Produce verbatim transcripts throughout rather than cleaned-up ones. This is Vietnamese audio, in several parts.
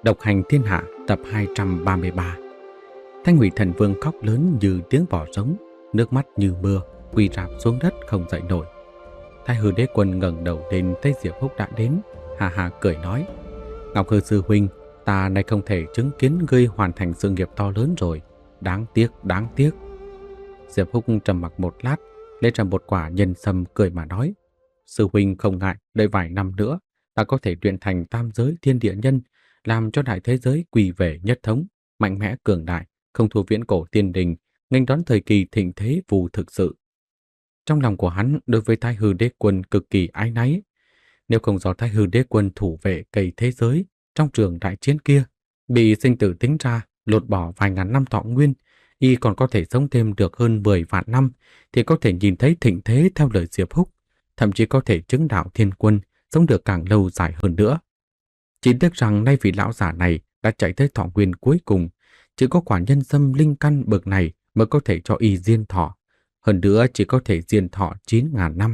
Độc hành thiên hạ tập hai trăm ba mươi ba. Thanh Hủy Thần Vương khóc lớn như tiếng bò giống, nước mắt như mưa, quỳ rạp xuống đất không dậy nổi. Thái Hư Đế Quân ngẩng đầu lên thấy Diệp Húc đã đến, hà hà cười nói: Ngọc Hư sư huynh, ta nay không thể chứng kiến ngươi hoàn thành sự nghiệp to lớn rồi, đáng tiếc, đáng tiếc. Diệp Húc trầm mặc một lát, lấy ra một quả nhân sâm cười mà nói: Sư huynh không ngại, đợi vài năm nữa, ta có thể luyện thành tam giới thiên địa nhân, làm cho đại thế giới quy về nhất thống, mạnh mẽ cường đại, không thua viễn cổ tiên đình, nghênh đón thời kỳ thịnh thế phù thực sự. Trong lòng của hắn đối với Thái Hư Đế Quân cực kỳ áy náy. Nếu không do Thái Hư Đế Quân thủ vệ cây thế giới trong trường đại chiến kia, bị sinh tử tính ra, lột bỏ vài ngàn năm thọ nguyên, y còn có thể sống thêm được hơn mười vạn năm, thì có thể nhìn thấy thịnh thế theo lời Diệp Húc, thậm chí có thể chứng đạo thiên quân, sống được càng lâu dài hơn nữa. Chỉ tiếc rằng nay vị lão giả này đã chạy tới thọ nguyên cuối cùng, chỉ có quả nhân sâm linh căn bậc này mới có thể cho y diên thọ, hơn nữa chỉ có thể diên thọ chín ngàn năm.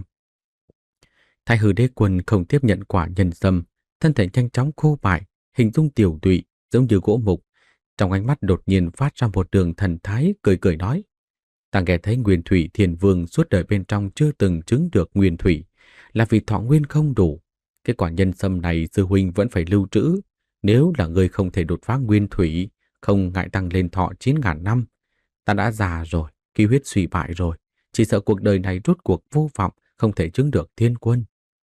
Thái Hư Đế Quân không tiếp nhận quả nhân sâm, thân thể nhanh chóng khô bại, hình dung tiểu tụy giống như gỗ mục. Trong ánh mắt đột nhiên phát ra một đường thần thái, cười cười nói: Ta nghe thấy Nguyên Thủy Thiên Vương suốt đời bên trong chưa từng chứng được nguyên thủy, là vì thọ nguyên không đủ. Cái quả nhân sâm này sư huynh vẫn phải lưu trữ. Nếu là người không thể đột phá nguyên thủy, không ngại tăng lên thọ chín ngàn năm. Ta đã già rồi, khí huyết suy bại rồi, chỉ sợ cuộc đời này rốt cuộc vô vọng, không thể chứng được thiên quân.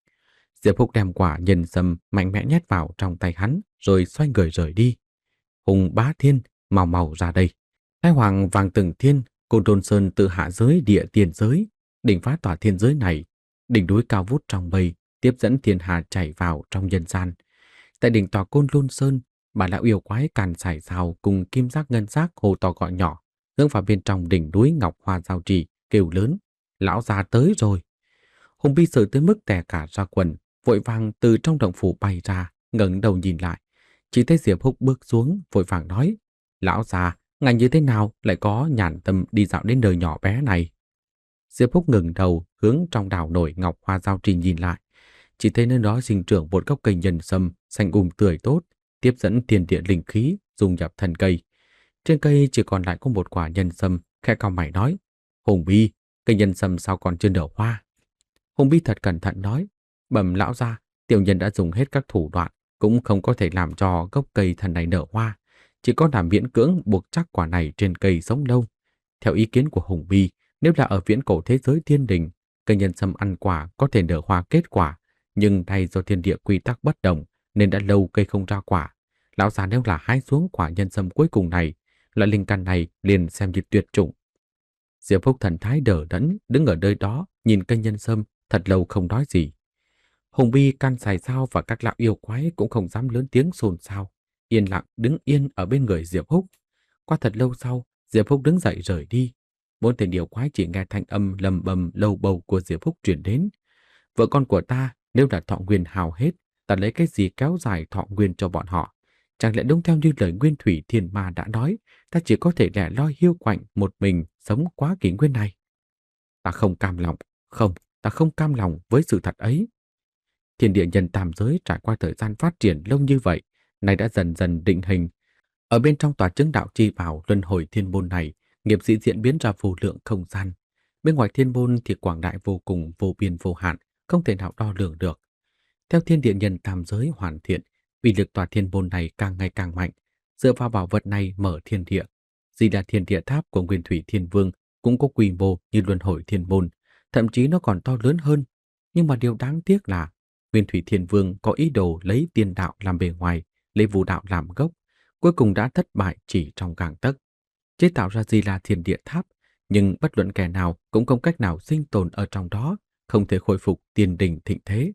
Diệp Húc đem quả nhân sâm mạnh mẽ nhét vào trong tay hắn, rồi xoay người rời đi. Hùng Bá Thiên, mau mau ra đây. Thái Hoàng Vàng Từng Thiên, Côn Đôn Sơn tự hạ giới địa tiền giới, đỉnh phá tỏa thiên giới này, đỉnh núi cao vút trong mây, tiếp dẫn thiên hà chảy vào trong nhân gian. Tại đỉnh tòa Côn Lôn Sơn, bà lão yêu quái Càn Sải Sào cùng Kim Giác Ngân Giác hô to gọi nhỏ, hướng vào bên trong đỉnh núi Ngọc Hoa Giao Trì, kêu lớn: Lão già tới rồi! Hùng Bi sợ tới mức tè cả ra quần, vội vàng từ trong động phủ bay ra, ngẩng đầu nhìn lại, chỉ thấy Diệp Húc bước xuống, vội vàng nói: Lão già, ngài như thế nào lại có nhàn tâm đi dạo đến nơi nhỏ bé này? Diệp Húc ngẩng đầu hướng trong đảo nổi Ngọc Hoa Giao Trì nhìn lại, chỉ thấy nơi đó sinh trưởng một gốc cây nhân sâm xanh um tươi tốt, tiếp dẫn thiên địa linh khí dung nhập thân cây. Trên cây chỉ còn lại có một quả nhân sâm, khẽ cau mày nói: Hùng Bi, cây nhân sâm sao còn chưa nở hoa? Hùng Bi thật cẩn thận nói: Bẩm lão gia, tiểu nhân đã dùng hết các thủ đoạn, cũng không có thể làm cho gốc cây thần này nở hoa, chỉ có làm miễn cưỡng buộc chắc quả này trên cây sống lâu. Theo ý kiến của Hùng Bi, nếu là ở viễn cổ thế giới thiên đình, cây nhân sâm ăn quả có thể nở hoa kết quả, nhưng nay do thiên địa quy tắc bất đồng nên đã lâu cây không ra quả. Lão già nếu là hái xuống quả nhân sâm cuối cùng này, loại linh căn này liền xem như tuyệt chủng. Diệp Húc thần thái đờ đẫn đứng ở nơi đó nhìn cây nhân sâm thật lâu không nói gì. Hùng Bi, Can Sài Sao và các lão yêu quái cũng không dám lớn tiếng xôn xao, yên lặng đứng yên ở bên người Diệp Húc. Qua thật lâu sau, Diệp Húc đứng dậy rời đi. Bốn tên yêu quái chỉ nghe thanh âm lầm bầm lâu bầu của Diệp Húc truyền đến: Vợ con của ta nếu đã thọ nguyên hao hết, ta lấy cái gì kéo dài thọ nguyên cho bọn họ? Chẳng lẽ đúng theo như lời Nguyên Thủy Thiên Ma đã nói, ta chỉ có thể lẻ loi hiu quạnh một mình sống quá kỷ nguyên này? Ta không cam lòng, không, ta không cam lòng với sự thật ấy. Thiên địa nhân tam giới trải qua thời gian phát triển lâu như vậy, nay đã dần dần định hình. Ở bên trong tòa chứng đạo chi bảo luân hồi thiên môn này, nghiệp dị diễn biến ra vô lượng không gian. Bên ngoài thiên môn thì quảng đại vô cùng, vô biên vô hạn, không thể nào đo lường được. Theo thiên địa nhân tam giới hoàn thiện, uy lực tòa thiên môn này càng ngày càng mạnh. Dựa vào bảo vật này mở thiên địa, Di Đà Thiên Địa Tháp của Nguyên Thủy Thiên Vương cũng có quy mô như luân hồi thiên môn, thậm chí nó còn to lớn hơn. Nhưng mà điều đáng tiếc là Nguyên Thủy Thiên Vương có ý đồ lấy tiên đạo làm bề ngoài, lấy vũ đạo làm gốc, cuối cùng đã thất bại chỉ trong gang tấc. Chế tạo ra Di Đà Thiên Địa Tháp, nhưng bất luận kẻ nào cũng không cách nào sinh tồn ở trong đó, không thể khôi phục tiên đình thịnh thế.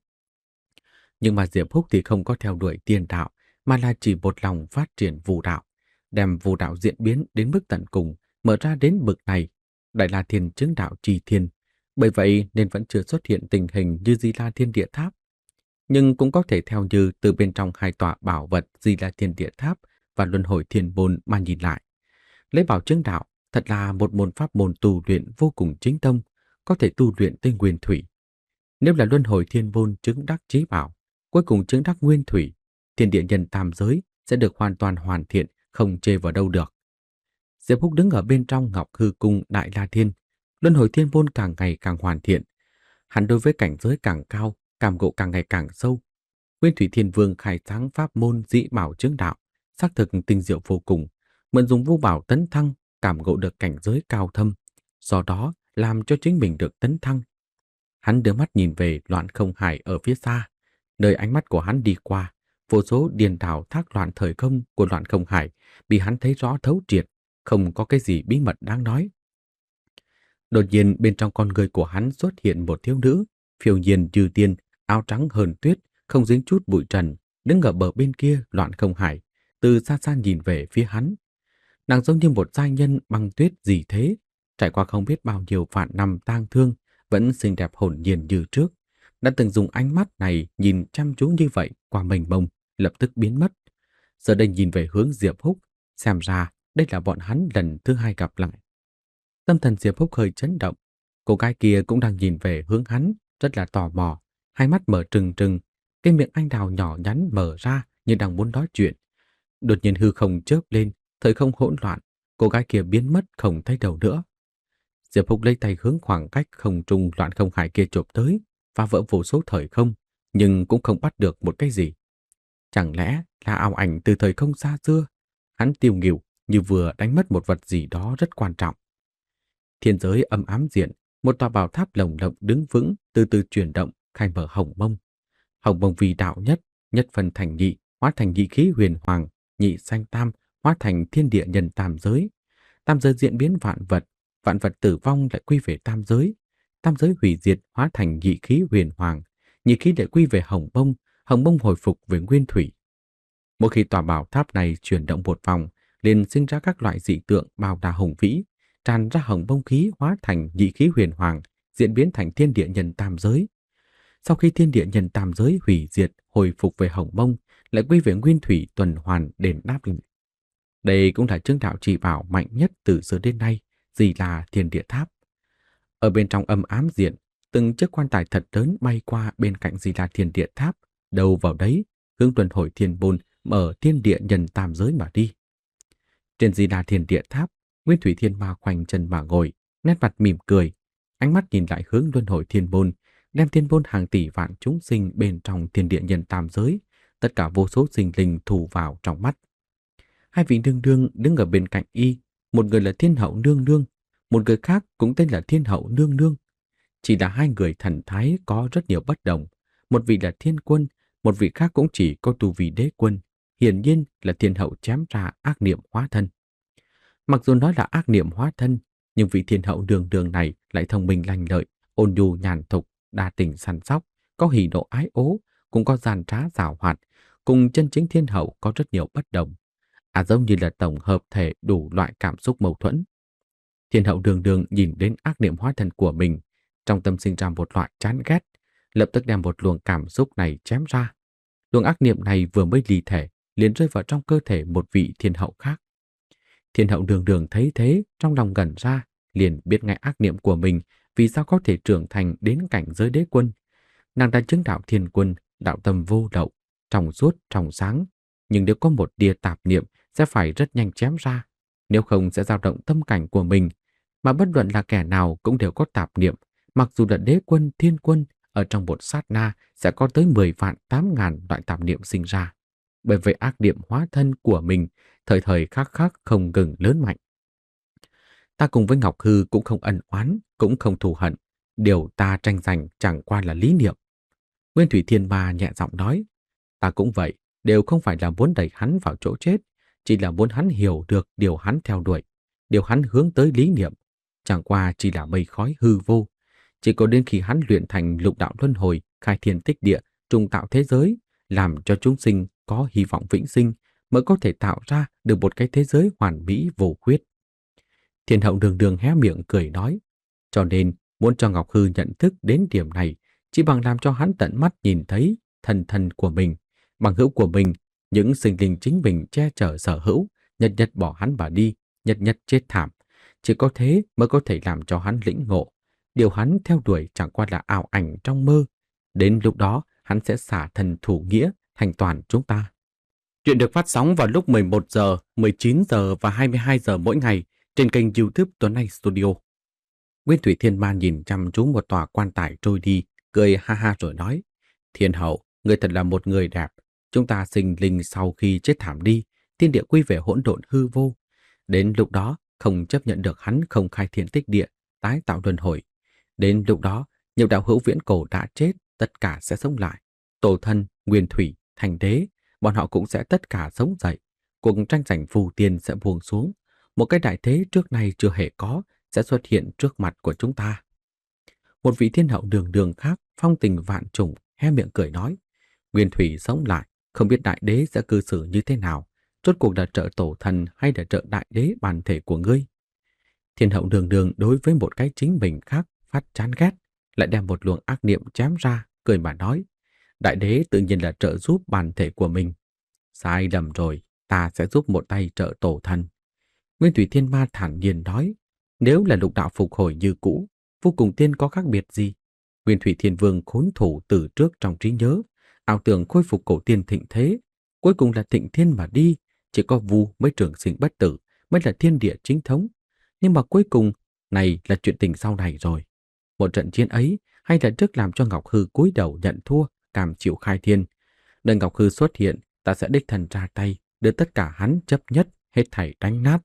Nhưng mà Diệp Húc thì không có theo đuổi tiên đạo, mà là chỉ một lòng phát triển vũ đạo, đem vũ đạo diễn biến đến mức tận cùng, mở ra đến bực này, đại la thiên chứng đạo trì thiên. Bởi vậy nên vẫn chưa xuất hiện tình hình như Di Đà Thiên Địa Tháp. Nhưng cũng có thể theo như từ bên trong hai tòa bảo vật Di Đà Thiên Địa Tháp và Luân Hồi Thiên Môn mà nhìn lại. Lấy bảo chứng đạo thật là một môn pháp môn tu luyện vô cùng chính tông, có thể tu luyện tới nguyên thủy. Nếu là Luân Hồi Thiên Môn chứng đắc chí bảo, cuối cùng chứng đắc nguyên thủy, thiên địa nhân tam giới sẽ được hoàn toàn hoàn thiện, không chê vào đâu được. Diệp Húc đứng ở bên trong Ngọc Hư Cung Đại La Thiên, luân hồi thiên môn càng ngày càng hoàn thiện. Hắn đối với cảnh giới càng cao, cảm ngộ càng ngày càng sâu. Nguyên Thủy Thiên Vương khai sáng pháp môn dị bảo chứng đạo, xác thực tinh diệu vô cùng, mượn dùng vô bảo tấn thăng, cảm ngộ được cảnh giới cao thâm, do đó làm cho chính mình được tấn thăng. Hắn đưa mắt nhìn về Loạn Không Hải ở phía xa, nơi ánh mắt của hắn đi qua, vô số điền đảo thác loạn thời không của Loạn Không Hải bị hắn thấy rõ thấu triệt, không có cái gì bí mật đáng nói. Đột nhiên bên trong con người của hắn xuất hiện một thiếu nữ, phiêu nhiên như tiên, áo trắng hờn tuyết, không dính chút bụi trần, đứng ở bờ bên kia Loạn Không Hải, từ xa xa nhìn về phía hắn. Nàng giống như một giai nhân băng tuyết gì thế, trải qua không biết bao nhiêu vạn năm tang thương, vẫn xinh đẹp hồn nhiên như trước. Đã từng dùng ánh mắt này nhìn chăm chú như vậy qua mênh mông, lập tức biến mất. Giờ đây nhìn về hướng Diệp Húc, xem ra đây là bọn hắn lần thứ hai gặp lại. Tâm thần Diệp Húc hơi chấn động, cô gái kia cũng đang nhìn về hướng hắn, rất là tò mò, hai mắt mở trừng trừng, cái miệng anh đào nhỏ nhắn mở ra như đang muốn nói chuyện. Đột nhiên hư không chớp lên, thời không hỗn loạn, cô gái kia biến mất không thấy đâu nữa. Diệp Húc lấy tay hướng khoảng cách không trung Loạn Không Hải kia chộp tới, phá vỡ vô số thời không, nhưng cũng không bắt được một cái gì. Chẳng lẽ là ảo ảnh từ thời không xa xưa? Hắn tiêu nghỉu như vừa đánh mất một vật gì đó rất quan trọng. Thiên giới âm ám diện, một tòa bảo tháp lồng lộng đứng vững, từ từ chuyển động, khai mở hồng mông. Hồng mông vì đạo nhất, nhất phân thành nhị, hóa thành nhị khí huyền hoàng, nhị sanh tam, hóa thành thiên địa nhân tam giới. Tam giới diễn biến vạn vật, vạn vật tử vong lại quy về tam giới. Tam giới hủy diệt hóa thành nhị khí huyền hoàng, nhị khí lại quy về hồng mông, hồng mông hồi phục về nguyên thủy. Mỗi khi tòa bảo tháp này chuyển động một vòng, liền sinh ra các loại dị tượng bao đà hùng vĩ, tràn ra hồng mông khí hóa thành nhị khí huyền hoàng, diễn biến thành thiên địa nhân tam giới. Sau khi thiên địa nhân tam giới hủy diệt, hồi phục về hồng mông, lại quy về nguyên thủy tuần hoàn đền đáp lại. Đây cũng là chứng đạo chỉ bảo mạnh nhất từ xưa đến nay, gì là thiên địa tháp. Ở bên trong âm ám diện, từng chiếc quan tài thật lớn bay qua bên cạnh gì là thiên địa tháp, đầu vào đấy, hướng tuần hồi thiên môn mở thiên địa nhân tam giới mà đi. Trên Di Đà Thiên Địa Tháp, Nguyên Thủy Thiên Ma khoanh chân mà ngồi, nét mặt mỉm cười, ánh mắt nhìn lại hướng luân hồi thiên môn, đem thiên môn hàng tỷ vạn chúng sinh bên trong thiên địa nhân tam giới, tất cả vô số sinh linh thu vào trong mắt. Hai vị nương nương đứng ở bên cạnh y, một người là Thiên Hậu nương nương, một người khác cũng tên là Thiên Hậu nương nương. Chỉ là hai người thần thái có rất nhiều bất đồng, một vị là Thiên Quân, một vị khác cũng chỉ có tu vi đế quân, hiển nhiên là Thiên Hậu chém ra ác niệm hóa thân. Mặc dù nói là ác niệm hóa thân, nhưng vị Thiên Hậu đường đường này lại thông minh lanh lợi, ôn nhu nhàn thục, đa tình săn sóc, có hỉ nộ ái ố, cũng có gian trá giảo hoạt, cùng chân chính Thiên Hậu có rất nhiều bất đồng. À giống như là tổng hợp thể đủ loại cảm xúc mâu thuẫn. Thiên Hậu đường đường nhìn đến ác niệm hóa thân của mình, trong tâm sinh ra một loại chán ghét, lập tức đem một luồng cảm xúc này chém ra. Luồng ác niệm này vừa mới ly thể, liền rơi vào trong cơ thể một vị Thiên Hậu khác. Thiên Hậu đường đường thấy thế, trong lòng ngẩn ra, liền biết ngay ác niệm của mình vì sao có thể trưởng thành đến cảnh giới đế quân. Nàng đã chứng đạo thiên quân, đạo tâm vô lậu, trong suốt, trong sáng, nhưng nếu có một tia tạp niệm sẽ phải rất nhanh chém ra, nếu không sẽ dao động tâm cảnh của mình, mà bất luận là kẻ nào cũng đều có tạp niệm, mặc dù là đế quân, thiên quân, ở trong một sát na sẽ có tới mười vạn tám ngàn loại tạp niệm sinh ra. Bởi vậy ác niệm hóa thân của mình thời thời khắc khắc không ngừng lớn mạnh. Ta cùng với Ngọc Hư cũng không ân oán, cũng không thù hận, điều ta tranh giành chẳng qua là lý niệm. Nguyên Thủy Thiên Ma nhẹ giọng nói, ta cũng vậy, đều không phải là muốn đẩy hắn vào chỗ chết, chỉ là muốn hắn hiểu được điều hắn theo đuổi, điều hắn hướng tới lý niệm, chẳng qua chỉ là mây khói hư vô. Chỉ có đến khi hắn luyện thành lục đạo luân hồi, khai thiên tích địa, trùng tạo thế giới, làm cho chúng sinh có hy vọng vĩnh sinh, mới có thể tạo ra được một cái thế giới hoàn mỹ vô khuyết. Thiên Hậu đường đường hé miệng cười nói, cho nên muốn cho Ngọc Hư nhận thức đến điểm này, chỉ bằng làm cho hắn tận mắt nhìn thấy thần thần của mình, bằng hữu của mình, những sinh linh chính mình che chở sở hữu, nhật nhật bỏ hắn mà đi, nhật nhật chết thảm. Chỉ có thế mới có thể làm cho hắn lĩnh ngộ. Điều hắn theo đuổi chẳng qua là ảo ảnh trong mơ. Đến lúc đó hắn sẽ xả thân thủ nghĩa thành toàn chúng ta. Chuyện được phát sóng vào lúc mười một giờ, mười chín giờ và hai mươi hai giờ mỗi ngày trên kênh YouTube Tuấn Anh Studio. Nguyên Thủy Thiên Ma nhìn chăm chú một tòa quan tài trôi đi, cười ha ha rồi nói: Thiên hậu, người thật là một người đẹp. Chúng ta sinh linh sau khi chết thảm đi, thiên địa quy về hỗn độn hư vô. Đến lúc đó, không chấp nhận được hắn không khai thiên tích địa, tái tạo luân hồi. Đến lúc đó, nhiều đạo hữu viễn cổ đã chết, tất cả sẽ sống lại. Tổ thân, Nguyên Thủy, Thành Đế, bọn họ cũng sẽ tất cả sống dậy. Cuộc tranh giành phù tiên sẽ buông xuống. Một cái đại thế trước nay chưa hề có sẽ xuất hiện trước mặt của chúng ta. Một vị thiên hậu đường đường khác, phong tình vạn trùng, hé miệng cười nói: Nguyên Thủy sống lại, không biết đại đế sẽ cư xử như thế nào, rốt cuộc là trợ tổ thần hay là trợ đại đế bản thể của ngươi. Thiên hậu đường đường đối với một cái chính mình khác phát chán ghét, lại đem một luồng ác niệm chém ra, cười mà nói: Đại đế tự nhiên là trợ giúp bản thể của mình. Sai lầm rồi, ta sẽ giúp một tay trợ tổ thần. Nguyên Thủy Thiên Ma thản nhiên nói: Nếu là lục đạo phục hồi như cũ, vô cùng tiên có khác biệt gì? Nguyên Thủy Thiên Vương khốn thủ từ trước trong trí nhớ, ảo tưởng khôi phục cổ tiên thịnh thế, cuối cùng là thịnh thiên mà đi, chỉ có Vu mới trường sinh bất tử, mới là thiên địa chính thống. Nhưng mà cuối cùng, này là chuyện tình sau này rồi. Một trận chiến ấy, hay là trước làm cho Ngọc Hư cúi đầu nhận thua, cam chịu khai thiên. Đợi Ngọc Hư xuất hiện, ta sẽ đích thân ra tay, đưa tất cả hắn chấp nhất, hết thảy đánh nát.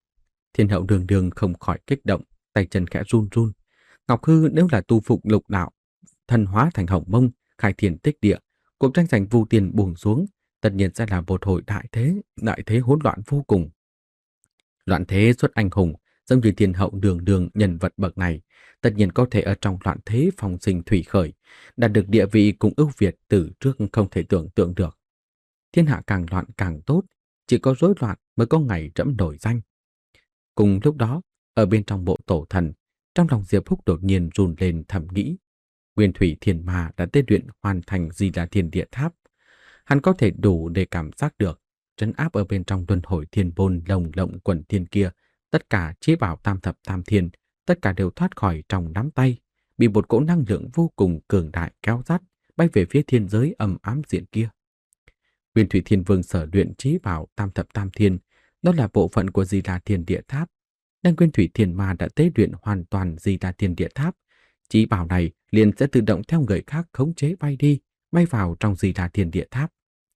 Thiên hậu đường đường không khỏi kích động, tay chân khẽ run run. Ngọc Hư nếu là tu phục lục đạo, thần hóa thành hồng mông, khai thiên tích địa, cuộc tranh giành vu tiền buông xuống, tất nhiên sẽ là một hồi đại thế, đại thế hỗn loạn vô cùng. Loạn thế xuất anh hùng, giống như thiên hậu đường đường nhân vật bậc này, tất nhiên có thể ở trong loạn thế phong sinh thủy khởi, đạt được địa vị cùng ưu việt từ trước không thể tưởng tượng được. Thiên hạ càng loạn càng tốt, chỉ có rối loạn mới có ngày trẫm nổi danh. Cùng lúc đó, ở bên trong bộ tổ thần, trong lòng Diệp Húc đột nhiên run lên thầm nghĩ. Nguyên Thủy Thiên Ma đã tế luyện hoàn thành Di Đà Thiên Địa Tháp. Hắn có thể đủ để cảm giác được, trấn áp ở bên trong luân hồi thiên bôn lồng lộng quần thiên kia, tất cả chế bảo tam thập tam thiên, tất cả đều thoát khỏi trong nắm tay, bị một cỗ năng lượng vô cùng cường đại kéo dắt, bay về phía thiên giới âm ám diện kia. Nguyên Thủy Thiên Vương sở luyện chế bảo tam thập tam thiên, đó là bộ phận của Di Đà Thiên Địa Tháp. Nên Nguyên Thủy Thiên Ma đã tế luyện hoàn toàn Di Đà Thiên Địa Tháp. Chí bảo này liền sẽ tự động theo người khác khống chế bay đi, bay vào trong Di Đà Thiên Địa Tháp.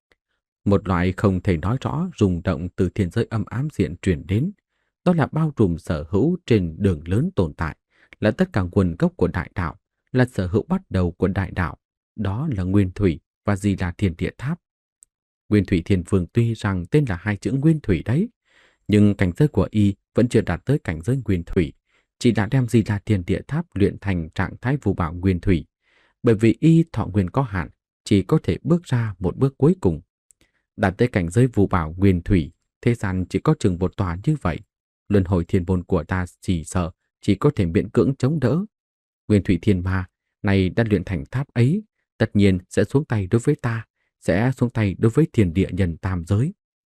Một loại không thể nói rõ rung động từ thiên giới âm ám diện truyền đến, đó là bao trùm sở hữu trên đường lớn tồn tại, là tất cả nguồn gốc của đại đạo, là sở hữu bắt đầu của đại đạo, đó là Nguyên Thủy và Di Đà Thiên Địa Tháp. Nguyên Thủy Thiên Vương tuy rằng tên là hai chữ Nguyên Thủy đấy, nhưng cảnh giới của y vẫn chưa đạt tới cảnh giới Nguyên Thủy, chỉ đã đem Di Đà Thiên Địa Tháp luyện thành trạng thái phù bảo Nguyên Thủy. Bởi vì y thọ nguyên có hạn, chỉ có thể bước ra một bước cuối cùng. Đạt tới cảnh giới phù bảo Nguyên Thủy, thế gian chỉ có chừng một tòa như vậy. Luân hồi thiên môn của ta chỉ sợ chỉ có thể miễn cưỡng chống đỡ. Nguyên Thủy Thiên Ma này đã luyện thành tháp ấy, tất nhiên sẽ xuống tay đối với ta, sẽ xuống tay đối với thiên địa nhân tam giới.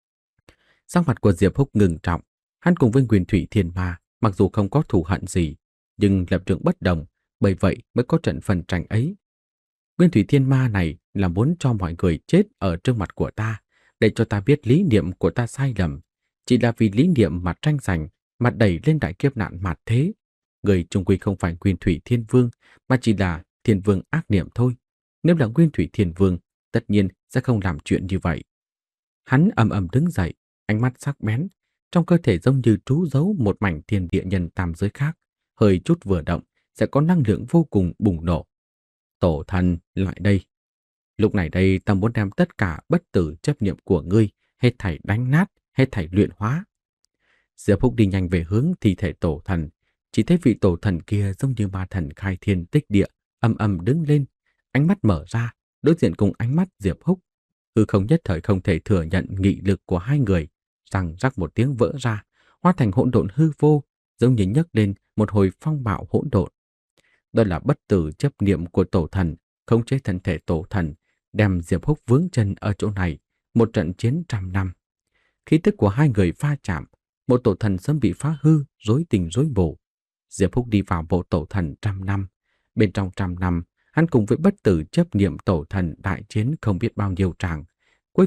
Sắc mặt của Diệp Húc ngừng trọng, hắn cùng với Nguyên Thủy Thiên Ma mặc dù không có thù hận gì, nhưng lập trường bất đồng, bởi vậy mới có trận phân tranh ấy. Nguyên Thủy Thiên Ma này là muốn cho mọi người chết ở trước mặt của ta, để cho ta biết lý niệm của ta sai lầm, chỉ là vì lý niệm mà tranh giành, mà đẩy lên đại kiếp nạn mạt thế. Người chung quy không phải Nguyên Thủy Thiên Vương, mà chỉ là Thiên Vương ác niệm thôi. Nếu là Nguyên Thủy Thiên Vương, tất nhiên sẽ không làm chuyện như vậy. Hắn ầm ầm đứng dậy, ánh mắt sắc bén, trong cơ thể giống như trú giấu một mảnh thiên địa nhân tam giới khác, hơi chút vừa động sẽ có năng lượng vô cùng bùng nổ. Tổ thần, lại đây. Lúc này đây ta muốn đem tất cả bất tử chấp niệm của ngươi hết thảy đánh nát, hết thảy luyện hóa. Diệp Húc đi nhanh về hướng thi thể tổ thần, chỉ thấy vị tổ thần kia giống như ma thần khai thiên tích địa, âm âm đứng lên, ánh mắt mở ra, đối diện cùng ánh mắt Diệp Húc. Hư không nhất thời không thể thừa nhận nghị lực của hai người, răng rắc một tiếng vỡ ra, hóa thành hỗn độn hư vô, giống như nhấc lên một hồi phong bạo hỗn độn. Đó là bất tử chấp niệm của tổ thần, khống chế thân thể tổ thần, đem Diệp Húc vướng chân ở chỗ này, một trận chiến trăm năm. Khí tức của hai người va chạm, một tổ thần sớm bị phá hư, rối tình rối bổ. Diệp Húc đi vào bộ tổ thần trăm năm, bên trong trăm năm, hắn cùng với bất tử chấp niệm tổ thần đại chiến không biết bao nhiêu tràng, cuối cùng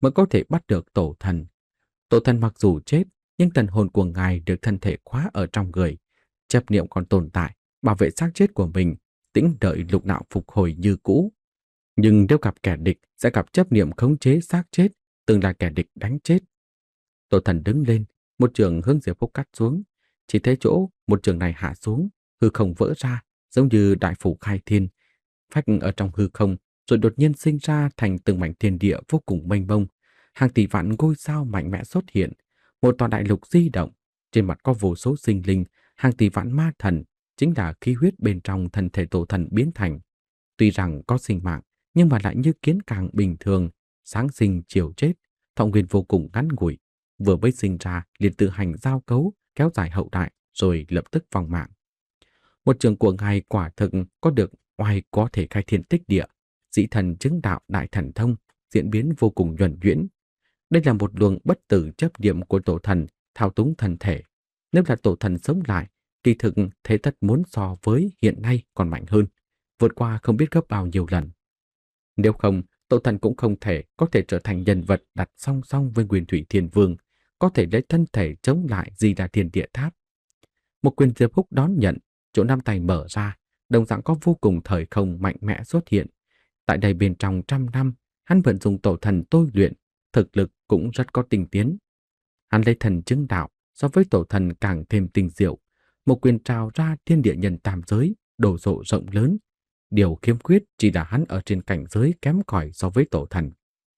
mới có thể bắt được tổ thần. Tổ thần mặc dù chết, nhưng thần hồn của ngài được thân thể khóa ở trong người. Chấp niệm còn tồn tại, bảo vệ xác chết của mình, tĩnh đợi lục đạo phục hồi như cũ. Nhưng nếu gặp kẻ địch, sẽ gặp chấp niệm khống chế xác chết, từng là kẻ địch đánh chết. Tổ thần đứng lên, một trường hướng Diệp Phúc cắt xuống. Chỉ thấy chỗ một trường này hạ xuống, hư không vỡ ra, giống như đại phủ khai thiên, phách ở trong hư không, rồi đột nhiên sinh ra thành từng mảnh thiên địa vô cùng mênh mông. Hàng tỷ vạn ngôi sao mạnh mẽ xuất hiện, một tòa đại lục di động, trên mặt có vô số sinh linh, hàng tỷ vạn ma thần, chính là khí huyết bên trong thân thể tổ thần biến thành. Tuy rằng có sinh mạng, nhưng mà lại như kiến càng bình thường, sáng sinh chiều chết, thọ nguyên vô cùng ngắn ngủi, vừa mới sinh ra liền tự hành giao cấu, kéo dài hậu đại, rồi lập tức vong mạng. Một trường của ngài quả thực có được oai có thể khai thiên tích địa, dĩ thần chứng đạo đại thần thông, diễn biến vô cùng nhuần nhuyễn. Đây là một luồng bất tử chấp niệm của tổ thần, thao túng thân thể. Nếu là tổ thần sống lại, kỳ thực thế tất muốn so với hiện nay còn mạnh hơn, vượt qua không biết gấp bao nhiêu lần. Nếu không, tổ thần cũng không thể có thể trở thành nhân vật đặt song song với Nguyên Thủy Thiên Vương, có thể lấy thân thể chống lại Di Đà Thiên Địa Tháp. Một quyền Diệp Húc đón nhận, chỗ năm tay mở ra, đồng dạng có vô cùng thời không mạnh mẽ xuất hiện. Tại đây bên trong trăm năm, hắn vẫn dùng tổ thần tôi luyện, thực lực cũng rất có tinh tiến. Hắn lấy thần chứng đạo, so với tổ thần càng thêm tinh diệu, một quyền trào ra thiên địa nhân tam giới, đồ sộ rộng lớn. Điều khiếm khuyết chỉ là hắn ở trên cảnh giới kém cỏi so với tổ thần.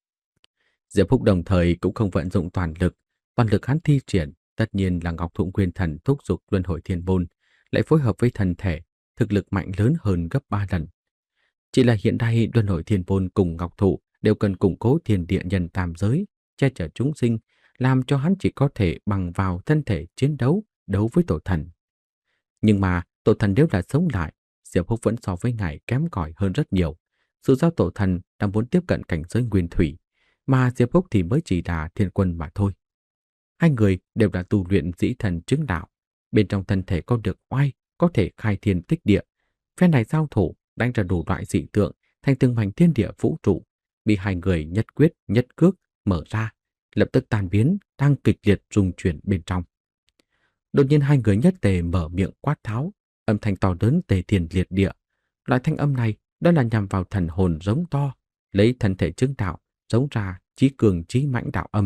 Diệp Húc đồng thời cũng không vận dụng toàn lực, toàn lực hắn thi triển, tất nhiên là Ngọc Thụ Nguyên Thần thúc giục luân hồi thiên môn, lại phối hợp với thần thể, thực lực mạnh lớn hơn gấp ba lần. Chỉ là hiện nay luân hồi thiên môn cùng Ngọc Thụ đều cần củng cố thiên địa nhân tam giới, che chở chúng sinh, làm cho hắn chỉ có thể bằng vào thân thể chiến đấu, đấu với tổ thần. Nhưng mà tổ thần nếu là sống lại, Diệp Húc vẫn so với ngài kém cỏi hơn rất nhiều. Dù sao tổ thần đang muốn tiếp cận cảnh giới nguyên thủy, mà Diệp Húc thì mới chỉ là thiên quân mà thôi. Hai người đều đã tu luyện dĩ thần chứng đạo, bên trong thân thể có được oai, có thể khai thiên tích địa. Phe này giao thủ, đánh ra đủ loại dị tượng, thành từng mảnh thiên địa vũ trụ, bị hai người nhất quyết nhất cước mở ra, lập tức tan biến, đang kịch liệt rung chuyển bên trong. Đột nhiên hai người nhất tề mở miệng quát tháo, âm thanh to lớn tề thiên liệt địa. Loại thanh âm này đó là nhằm vào thần hồn giống to, lấy thân thể chứng đạo, giống ra chí cường chí mãnh đạo âm.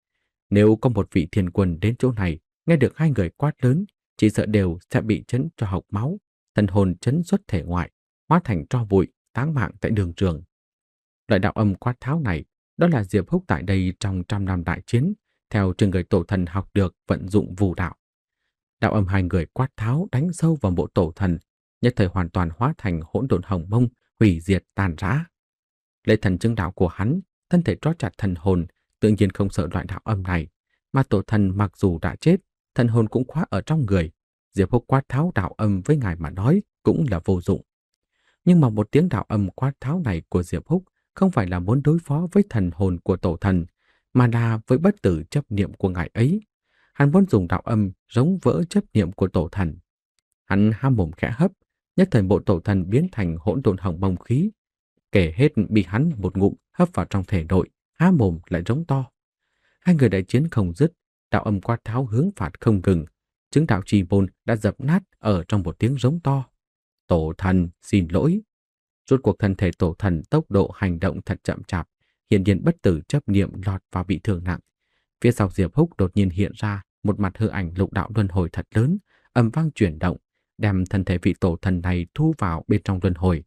Nếu có một vị thiên quân đến chỗ này, nghe được hai người quát lớn, chỉ sợ đều sẽ bị chấn cho hộc máu, thần hồn chấn xuất thể ngoại, hóa thành tro bụi, táng mạng tại đường trường. Loại đạo âm quát tháo này, đó là Diệp Húc tại đây trong trăm năm đại chiến, theo trường người tổ thần học được vận dụng vũ đạo. Đạo âm hai người quát tháo đánh sâu vào bộ tổ thần, nhất thời hoàn toàn hóa thành hỗn độn hồng mông, hủy diệt tàn rã. Lấy thần chứng đạo của hắn, thân thể trót chặt thần hồn, tự nhiên không sợ loại đạo âm này, mà tổ thần mặc dù đã chết, thần hồn cũng khóa ở trong người. Diệp Húc quát tháo đạo âm với ngài mà nói cũng là vô dụng. Nhưng mà một tiếng đạo âm quát tháo này của Diệp Húc không phải là muốn đối phó với thần hồn của tổ thần, mà là với bất tử chấp niệm của ngài ấy. Hắn muốn dùng đạo âm giống vỡ chấp niệm của tổ thần. Hắn há mồm khẽ hấp, nhất thời bộ tổ thần biến thành hỗn độn hồng mông khí, kể hết bị hắn một ngụm hấp vào trong thể nội, há mồm lại giống to. Hai người đại chiến không dứt, đạo âm quát tháo hướng phạt không ngừng, chứng đạo trì môn đã dập nát ở trong một tiếng giống to. Tổ thần xin lỗi. Rốt cuộc thân thể tổ thần tốc độ hành động thật chậm chạp, hiển nhiên bất tử chấp niệm lọt vào bị thương nặng. Phía sau Diệp Húc đột nhiên hiện ra một mặt hư ảnh lục đạo luân hồi thật lớn, ầm vang chuyển động, đem thân thể vị tổ thần này thu vào bên trong luân hồi.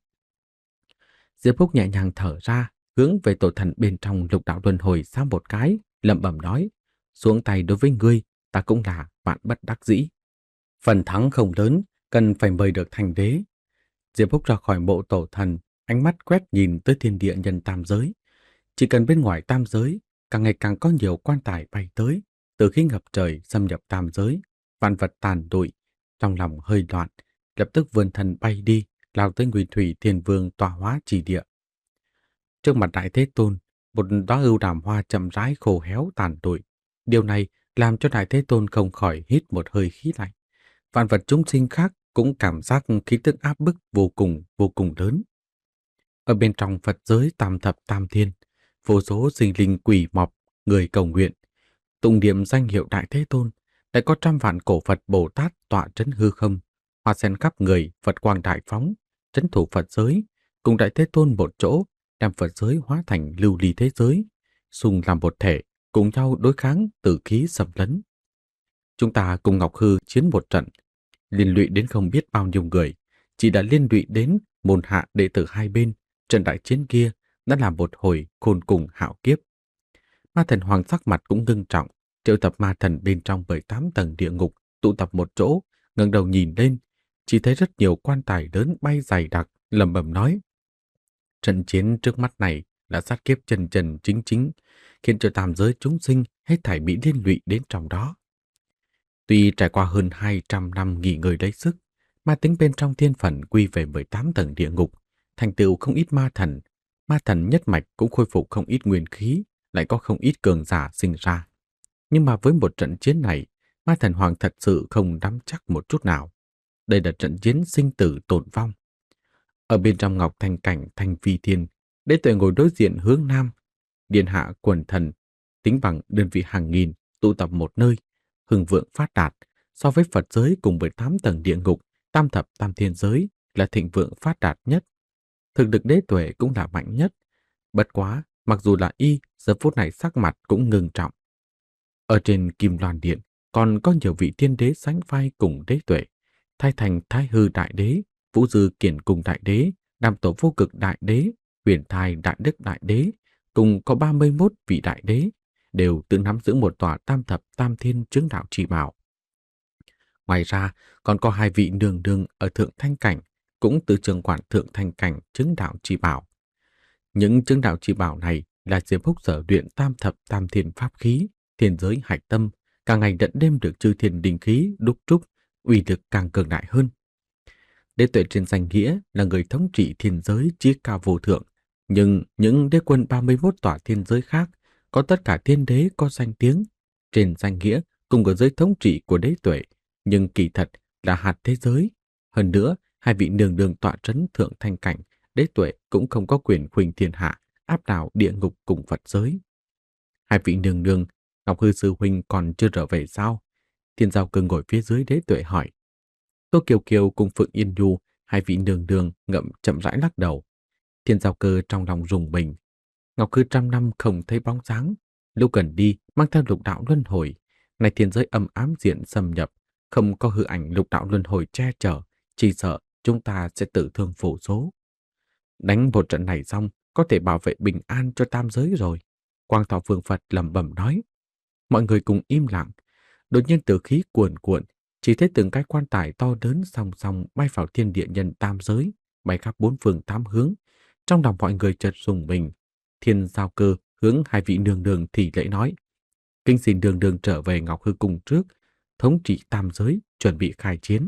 Diệp Húc nhẹ nhàng thở ra, hướng về tổ thần bên trong lục đạo luân hồi sang một cái, lẩm bẩm nói: "Xuống tay đối với ngươi, ta cũng là vạn bất đắc dĩ. Phần thắng không lớn, cần phải mời được thành đế." Diệp Húc ra khỏi bộ tổ thần, ánh mắt quét nhìn tới thiên địa nhân tam giới. Chỉ cần bên ngoài tam giới, càng ngày càng có nhiều quan tài bay tới, từ khi ngập trời xâm nhập tam giới, vạn vật tàn lụi, trong lòng hơi loạn, lập tức vươn thân bay đi, lao tới Nguyên Thủy Thiên Vương tọa hóa chỉ địa. Trước mặt Đại Thế Tôn, một đóa ưu đàm hoa chậm rãi khô héo tàn lụi. Điều này làm cho Đại Thế Tôn không khỏi hít một hơi khí lạnh. Vạn vật chúng sinh khác cũng cảm giác khí tức áp bức vô cùng vô cùng lớn. Ở bên trong Phật giới tam thập tam thiên, vô số sinh linh quỳ mọp, người cầu nguyện, tụng niệm danh hiệu Đại Thế Tôn, lại có trăm vạn cổ Phật Bồ Tát tọa trấn hư không, hoa sen khắp người, Phật quang đại phóng, trấn thủ Phật giới, cùng Đại Thế Tôn một chỗ, đem Phật giới hóa thành lưu ly thế giới, xung làm một thể, cùng nhau đối kháng tử khí xâm lấn. Chúng ta cùng Ngọc Hư chiến một trận, liên lụy đến không biết bao nhiêu người, chỉ đã liên lụy đến môn hạ đệ tử hai bên, trận đại chiến kia đã là một hồi khôn cùng hạo kiếp. Ma thần Hoàng sắc mặt cũng ngưng trọng, triệu tập ma thần bên trong bởi tám tầng địa ngục tụ tập một chỗ, ngẩng đầu nhìn lên, chỉ thấy rất nhiều quan tài lớn bay dày đặc, lẩm bẩm nói: trận chiến trước mắt này là sát kiếp chân chân chính chính, khiến cho tam giới chúng sinh hết thảy bị liên lụy đến trong đó. Tuy trải qua hơn hai trăm năm nghỉ ngơi lấy sức, ma tính bên trong thiên phần quy về mười tám tầng địa ngục, thành tựu không ít ma thần, ma thần nhất mạch cũng khôi phục không ít nguyên khí, lại có không ít cường giả sinh ra. Nhưng mà với một trận chiến này, ma thần Hoàng thật sự không nắm chắc một chút nào. Đây là trận chiến sinh tử tồn vong. Ở bên trong Ngọc Thanh Cảnh Thanh Vi Thiên, Đế Tuệ ngồi đối diện hướng nam, điện hạ quần thần, tính bằng đơn vị hàng nghìn, tụ tập một nơi, hưng vượng phát đạt, so với Phật giới cùng với tám tầng địa ngục, tam thập tam thiên giới là thịnh vượng phát đạt nhất. Thực lực Đế Tuệ cũng là mạnh nhất. Bất quá, mặc dù là y, giờ phút này sắc mặt cũng ngưng trọng. Ở trên Kim Loan Điện còn có nhiều vị thiên đế sánh vai cùng Đế Tuệ, Thái Thành Thái Hư Đại Đế, Vũ Dư Kiển Cung Đại Đế, Nam Tổ Vô Cực Đại Đế, Huyền Thai Đại Đức Đại Đế, cùng có ba mươi mốt vị đại đế, đều tự nắm giữ một tòa tam thập tam thiên chứng đạo chỉ bảo. Ngoài ra, còn có hai vị nương nương ở Thượng Thanh Cảnh, cũng từ trường quản Thượng Thanh Cảnh chứng đạo chỉ bảo. Những chứng đạo chỉ bảo này là Diệp Húc sở luyện tam thập tam thiên pháp khí, thiên giới hạch tâm, càng ngày đận đêm được chư thiên đình khí đúc trúc, uy lực càng cường đại hơn. Đế Tuệ trên danh nghĩa là người thống trị thiên giới chí cao vô thượng, nhưng những đế quân ba mươi mốt tòa thiên giới khác có tất cả thiên đế có danh tiếng, trên danh nghĩa cùng ở giới thống trị của Đế Tuệ, nhưng kỳ thật là hạt thế giới. Hơn nữa, hai vị nương nương tọa trấn Thượng Thanh Cảnh, Đế Tuệ cũng không có quyền khuynh thiên hạ, áp đảo địa ngục cùng Phật giới. Hai vị nương nương, Ngọc Hư sư huynh còn chưa trở về sao? Thiên Giao Cơ ngồi phía dưới Đế Tuệ hỏi. Tô Kiều Kiều cùng Phượng Yên Nhu, hai vị nương nương ngậm chậm rãi lắc đầu. Thiên Giao Cơ trong lòng rùng mình. Ngọc Hư trăm năm không thấy bóng dáng, lúc gần đi mang theo lục đạo luân hồi. Này thiên giới âm ám diện xâm nhập, không có hư ảnh lục đạo luân hồi che chở, chỉ sợ chúng ta sẽ tự thương phổ số. Đánh một trận này xong, có thể bảo vệ bình an cho tam giới rồi. Quang Thọ Phương Phật lẩm bẩm nói. Mọi người cùng im lặng. Đột nhiên tử khí cuồn cuộn, chỉ thấy từng cái quan tài to lớn song song bay vào thiên địa nhân tam giới, bay khắp bốn phương tám hướng. Trong lòng mọi người chợt rùng mình. Thiên Giao Cơ hướng hai vị nương nương thì lễ nói: kính xin nương nương trở về Ngọc Hư Cung trước, thống trị tam giới, chuẩn bị khai chiến.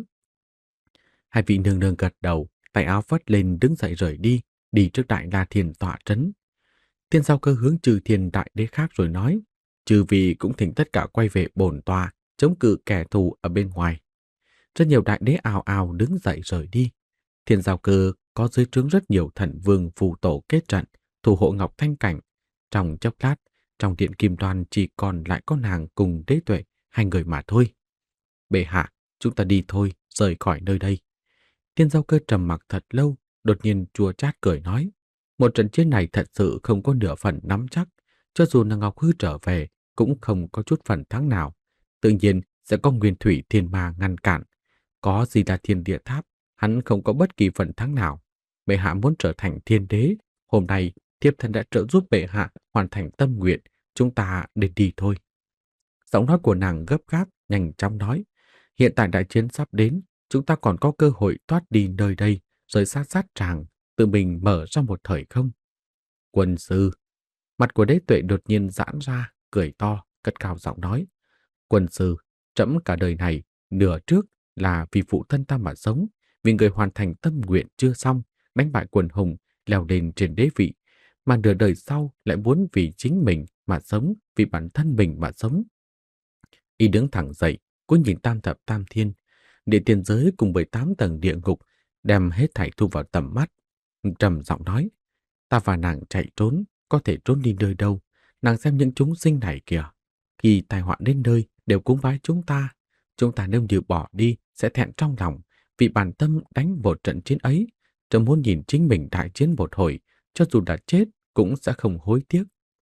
Hai vị nương nương gật đầu, tay áo phất lên đứng dậy rời đi, đi trước Đại La Thiên tọa trấn. Thiên Giao Cơ hướng trừ thiên đại đế khác rồi nói: trừ vị cũng thỉnh tất cả quay về bổn tòa, chống cự kẻ thù ở bên ngoài. Rất nhiều đại đế ào ào đứng dậy rời đi. Thiên Giao Cơ có dưới trướng rất nhiều thần vương phù tổ kết trận, thủ hộ Ngọc Thanh Cảnh. Trong chốc lát, trong điện Kim Loan chỉ còn lại có nàng cùng Đế Tuệ, hai người mà thôi. Bệ hạ, chúng ta đi thôi, rời khỏi nơi đây. Thiên Giao Cơ trầm mặc thật lâu, đột nhiên chua chát cười nói: một trận chiến này thật sự không có nửa phần nắm chắc, cho dù là Ngọc Hư trở về cũng không có chút phần thắng nào. Tự nhiên sẽ có Nguyên Thủy Thiên Ma ngăn cản. Có gì là Thiên Địa Tháp, hắn không có bất kỳ phần thắng nào. Bệ hạ muốn trở thành thiên đế, hôm nay thiếp thân đã trợ giúp bệ hạ hoàn thành tâm nguyện, chúng ta nên đi thôi. Giọng nói của nàng gấp gáp, nhanh chóng nói: hiện tại đại chiến sắp đến, chúng ta còn có cơ hội thoát đi nơi đây, rời xa sát tràng, tự mình mở ra một thời không. Quân sư, mặt của Đế Tuệ đột nhiên giãn ra, cười to, cất cao giọng nói: quân sư, trẫm cả đời này, nửa trước là vì phụ thân ta mà sống, vì người hoàn thành tâm nguyện chưa xong, đánh bại quần hùng, leo lên trên đế vị, mà nửa đời sau lại muốn vì chính mình mà sống, vì bản thân mình mà sống. Y đứng thẳng dậy, cúi nhìn tam thập tam thiên, địa tiên giới cùng với tám tầng địa ngục, đem hết thảy thu vào tầm mắt, trầm giọng nói: ta và nàng chạy trốn, có thể trốn đi nơi đâu. Nàng xem những chúng sinh này kìa. Khi tai họa đến nơi đều cúng bái chúng ta. Chúng ta nếu như bỏ đi sẽ thẹn trong lòng. Vì bản tâm đánh một trận chiến ấy, trẫm muốn nhìn chính mình đại chiến một hồi, cho dù đã chết cũng sẽ không hối tiếc.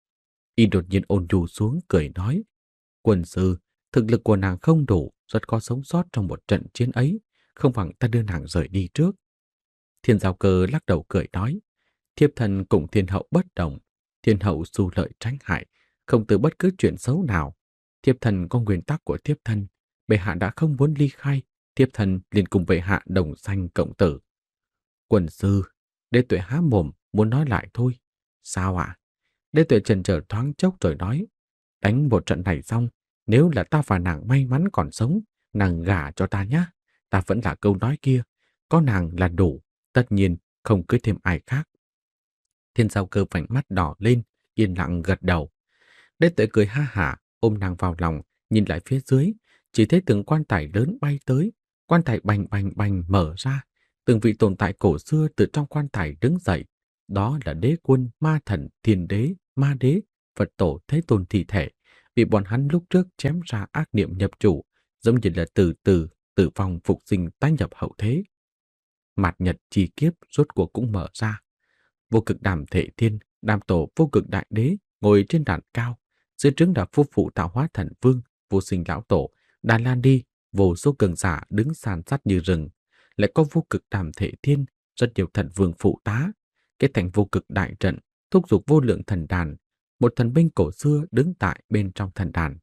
Y đột nhiên ôn nhu xuống cười nói, quân sư, thực lực của nàng không đủ, rất khó sống sót trong một trận chiến ấy, không bằng ta đưa nàng rời đi trước. Thiên Giao Cơ lắc đầu cười nói, thiếp thần cùng thiên hậu bất đồng, thiên hậu xù lợi tránh hại, không từ bất cứ chuyện xấu nào. Thiếp thần có nguyên tắc của thiếp thân, bệ hạ đã không muốn ly khai, thiếp thần liền cùng bệ hạ đồng sanh cộng tử. Quần sư, Đế Tuệ há mồm muốn nói lại thôi. Sao ạ? À? Đế Tuệ chần chờ thoáng chốc rồi nói, đánh một trận này xong, nếu là ta và nàng may mắn còn sống, nàng gả cho ta nhé. Ta vẫn là câu nói kia, có nàng là đủ, tất nhiên không cưới thêm ai khác. Thiên Giao Cơ vành mắt đỏ lên, yên lặng gật đầu. Đế Tuệ cười ha hả, ôm nàng vào lòng, nhìn lại phía dưới, chỉ thấy từng quan tài lớn bay tới, quan tài bành bành bành mở ra, từng vị tồn tại cổ xưa từ trong quan tài đứng dậy. Đó là đế quân, ma thần, thiên đế, ma đế, Phật tổ, Thế Tôn thi thể, bị bọn hắn lúc trước chém ra ác niệm nhập chủ, giống như là từ từ, tử vong phục sinh tái nhập hậu thế. Mạt nhật chi kiếp rốt cuộc cũng mở ra. Vô Cực Đàm Thể Thiên, Đàm Tổ Vô Cực Đại Đế ngồi trên đàn cao, dưới trướng là phu phụ Tạo Hóa Thần Vương, Vô Sinh Lão Tổ, Đà Lan Đi, vô số cường giả đứng san sát như rừng, lại có Vô Cực Đàm Thể Thiên, rất nhiều thần vương phụ tá, kết thành vô cực đại trận, thúc giục vô lượng thần đàn, một thần binh cổ xưa đứng tại bên trong thần đàn.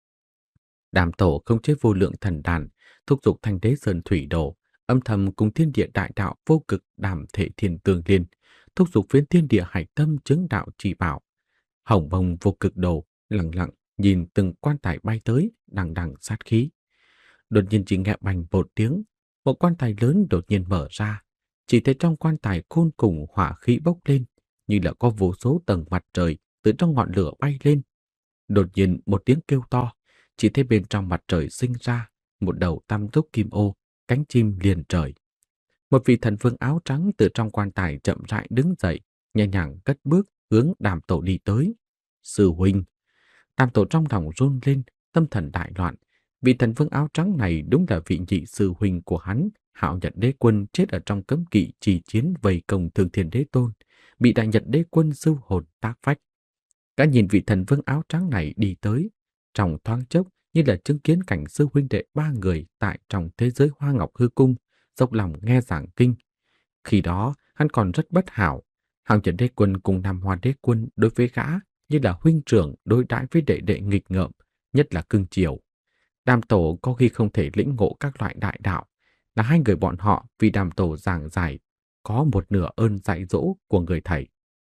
Đàm Tổ không chế vô lượng thần đàn, thúc giục thanh đế sơn thủy đồ, âm thầm cùng thiên địa đại đạo Vô Cực Đàm Thể Thiên tương liên, thúc giục phiến thiên địa hải tâm chứng đạo chỉ bảo. Hồng bồng vô cực đồ lặng lặng nhìn từng quan tài bay tới, đằng đằng sát khí. Đột nhiên chỉ nghe bành một tiếng, một quan tài lớn đột nhiên mở ra. Chỉ thấy trong quan tài khôn cùng hỏa khí bốc lên, như là có vô số tầng mặt trời từ trong ngọn lửa bay lên. Đột nhiên một tiếng kêu to, chỉ thấy bên trong mặt trời sinh ra một đầu tam túc kim ô, cánh chim liền trời. Một vị thần vương áo trắng từ trong quan tài chậm rãi đứng dậy, nhẹ nhàng cất bước hướng Đàm Tổ đi tới. Sư huynh! Đàm Tổ trong lòng run lên, tâm thần đại loạn. Vị thần vương áo trắng này đúng là vị nhị sư huynh của hắn, Hạo Nhật Đế Quân chết ở trong cấm kỵ trì chiến vây công Thương Thiên Đế Tôn, bị Đại Nhật Đế Quân sưu hồn tác phách. Cả nhìn vị thần vương áo trắng này đi tới, trong thoáng chốc như là chứng kiến cảnh sư huynh đệ ba người tại trong thế giới Hoa Ngọc Hư Cung, dốc lòng nghe giảng kinh. Khi đó, hắn còn rất bất hảo. Hạo Nhật Đế Quân cùng Nam Hoa Đế Quân đối với gã như là huynh trưởng đối đãi với đệ đệ nghịch ngợm, nhất là cưng chiều. Đàm Tổ có khi không thể lĩnh ngộ các loại đại đạo, là hai người bọn họ vì Đàm Tổ giảng giải có một nửa ơn dạy dỗ của người thầy.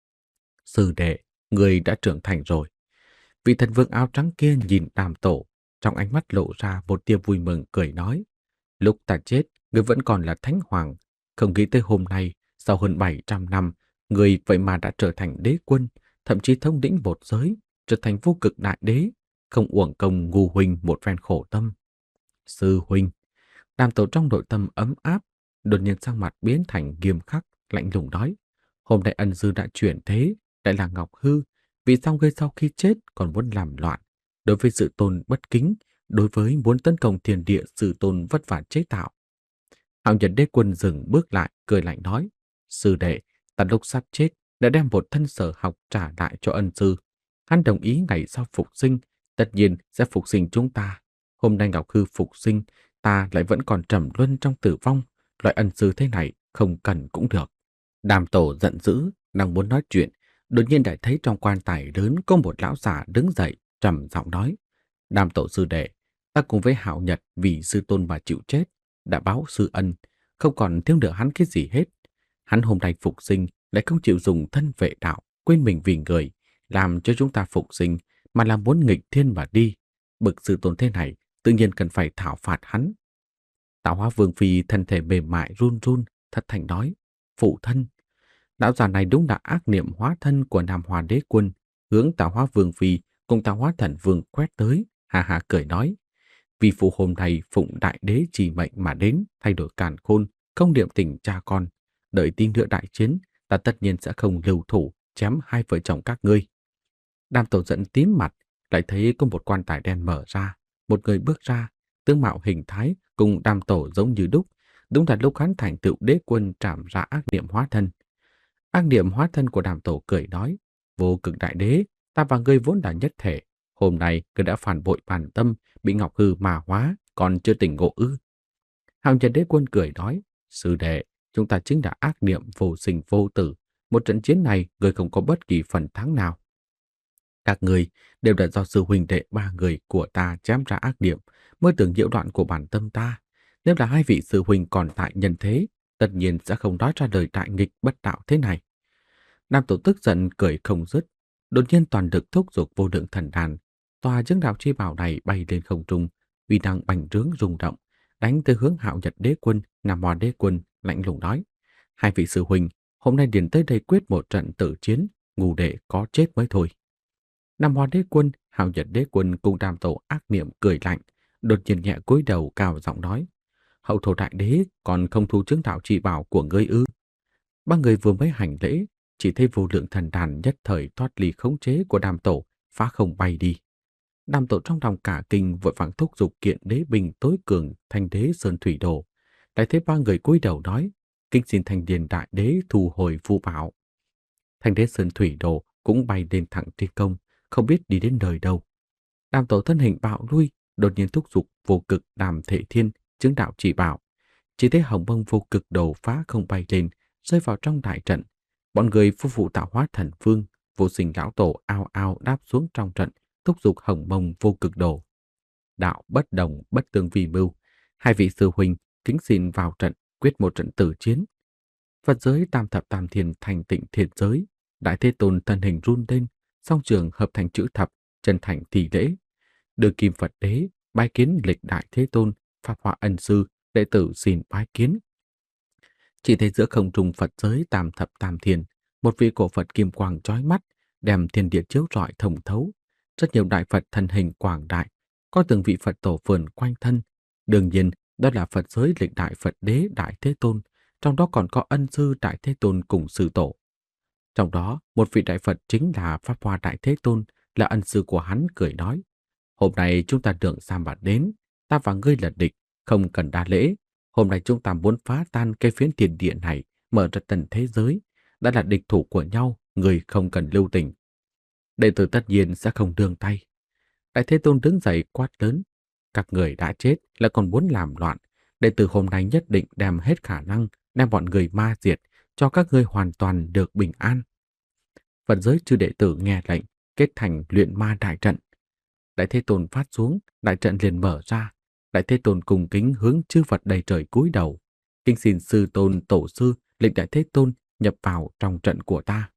Sư đệ, người đã trưởng thành rồi. Vị thần vương áo trắng kia nhìn Đàm Tổ, trong ánh mắt lộ ra một tia vui mừng cười nói, lúc ta chết, người vẫn còn là thánh hoàng, không nghĩ tới hôm nay, sau hơn bảy trăm năm, người vậy mà đã trở thành đế quân, thậm chí thống lĩnh một giới, trở thành vô cực đại đế, không uổng công ngu huynh một phen khổ tâm. Sư huynh! Đàm Tổ trong nội tâm ấm áp, đột nhiên sang mặt biến thành nghiêm khắc, lạnh lùng nói, hôm nay ân sư đã chuyển thế, lại là Ngọc Hư, vì sao ngươi sau khi chết còn muốn làm loạn, đối với sự tôn bất kính, đối với muốn tấn công thiên địa sự tôn vất vả chế tạo. Hạo Nhật Đế Quân dừng bước lại, cười lạnh nói, sư đệ, ta lúc sắp chết đã đem một thân sở học trả lại cho ân sư. Hắn đồng ý ngày sau phục sinh, tất nhiên sẽ phục sinh chúng ta. Hôm nay Ngọc Hư phục sinh, ta lại vẫn còn trầm luân trong tử vong, loại ân sư thế này không cần cũng được. Đàm Tổ giận dữ, đang muốn nói chuyện, đột nhiên đã thấy trong quan tài lớn có một lão già đứng dậy, trầm giọng nói, Đàm Tổ sư đệ, ta cùng với Hạo Nhật vì sư tôn mà chịu chết, đã báo sư ân, không còn thiếu nợ hắn cái gì hết. Hắn hôm nay phục sinh lại không chịu dùng thân vệ đạo, quên mình vì người, làm cho chúng ta phục sinh, mà là muốn nghịch thiên mà đi. Bực sư tôn thế này, tự nhiên cần phải thảo phạt hắn. Tạo Hóa Vương Phi thân thể mềm mại run run, thật thành nói, phụ thân. Lão già này đúng là ác niệm hóa thân của Nam Hoa Đế Quân, hướng Tạo Hóa Vương Phi cùng Tạo Hóa Thần Vương quét tới, hà hà cười nói, vì phụ hôm nay phụng đại đế chỉ mệnh mà đến, thay đổi càn khôn, không niệm tình cha con. Đợi tin nữa đại chiến, ta tất nhiên sẽ không lưu thủ, chém hai vợ chồng các ngươi. Đàm Tổ giận tím mặt, lại thấy có một quan tài đen mở ra, một người bước ra, tướng mạo hình thái cùng Đàm Tổ giống như đúc, đúng là lúc hắn thành tựu đế quân trảm ra ác niệm hóa thân. Ác niệm hóa thân của Đàm Tổ cười nói, vô cực đại đế, ta và ngươi vốn là nhất thể, hôm nay ngươi đã phản bội bản tâm, bị Ngọc Hư mà hóa, còn chưa tỉnh ngộ ư? Hạo Nhật đế quân cười nói, sư đệ, chúng ta chính là ác niệm vô sinh vô tử, một trận chiến này ngươi không có bất kỳ phần thắng nào. Các người đều đã do sư huynh đệ ba người của ta chém ra ác niệm, mới tưởng nhiễu đoạn của bản tâm ta. Nếu là hai vị sư huynh còn tại nhân thế, tất nhiên sẽ không nói ra lời đại nghịch bất đạo thế này. Nam Tổ tức giận cười không dứt, đột nhiên toàn lực thúc giục vô lượng thần đàn, tòa chứng đạo chi bảo này bay lên không trung, uy năng bành trướng rung động, đánh tới hướng Hạo Nhật đế quân, Nam Hoa đế quân, lạnh lùng nói: hai vị sư huynh, hôm nay điền tới đây quyết một trận tử chiến, ngu đệ có chết mới thôi. Nam Hoa đế quân, Hạo Nhật đế quân cùng Đàm Tổ ác niệm cười lạnh, đột nhiên nhẹ cúi đầu cao giọng nói: hậu thổ đại đế còn không thu chứng đạo chi bảo của ngươi ư? Ba người vừa mới hành lễ, chỉ thấy vô lượng thần đàn nhất thời thoát ly khống chế của Đàm Tổ, phá không bay đi. Đàm Tổ trong lòng cả kinh vội vàng thúc giục kiện đế binh tối cường Thanh Đế Sơn Thủy Đồ. Lại thấy ba người cúi đầu nói: kính xin Thanh Điền đại đế thu hồi phù bảo. Thanh Đế Sơn Thủy Đồ cũng bay lên thẳng trên không, không biết đi đến đời đâu. Đàm Tổ thân hình bạo lui, đột nhiên thúc giục vô cực Đàm Thể Thiên chứng đạo chỉ bảo. Chỉ thấy hồng bông vô cực đồ phá không bay lên, rơi vào trong đại trận. Bọn người phu phụ tạo hóa thần vương, vô sinh lão tổ ao ao đáp xuống trong trận, thúc giục hồng mông vô cực đồ. Đạo bất đồng, bất tương vi mưu. Hai vị sư huynh kính xin vào trận, quyết một trận tử chiến. Phật giới tam thập tam thiên thành tịnh thiệt giới. Đại Thế Tôn thân hình run lên, song trường hợp thành chữ thập, chân thành tỷ lễ. Đưa kim Phật đế, bái kiến lịch Đại Thế Tôn, pháp hóa ân sư, đệ tử xin bái kiến. Chỉ thấy giữa không trung Phật giới tam thập tam thiên, một vị cổ Phật kim quang chói mắt, đem thiên địa chiếu rọi thông thấu. Rất nhiều đại Phật thân hình quảng đại, có từng vị Phật tổ vườn quanh thân. Đương nhiên, đó là Phật giới lịch đại Phật đế Đại Thế Tôn, trong đó còn có ân sư Đại Thế Tôn cùng sư tổ. Trong đó, một vị đại Phật chính là Pháp Hoa Đại Thế Tôn, là ân sư của hắn, cười nói: hôm nay chúng ta đường xa mà đến, ta và ngươi là địch, không cần đa lễ. Hôm nay chúng ta muốn phá tan cái phiến tiền địa này, mở ra tầng thế giới. Đã là địch thủ của nhau, người không cần lưu tình. Đệ tử tất nhiên sẽ không đương tay. Đại Thế Tôn đứng dậy quát lớn: các người đã chết lại còn muốn làm loạn. Đệ tử hôm nay nhất định đem hết khả năng, đem bọn người ma diệt, cho các ngươi hoàn toàn được bình an. Phật giới chư đệ tử nghe lệnh, kết thành luyện ma đại trận. Đại Thế Tôn phát xuống, đại trận liền mở ra. Đại Thế Tôn cùng kính hướng chư Phật đầy trời cúi đầu, kính xin sư tôn tổ sư lịch Đại Thế Tôn nhập vào trong trận của ta.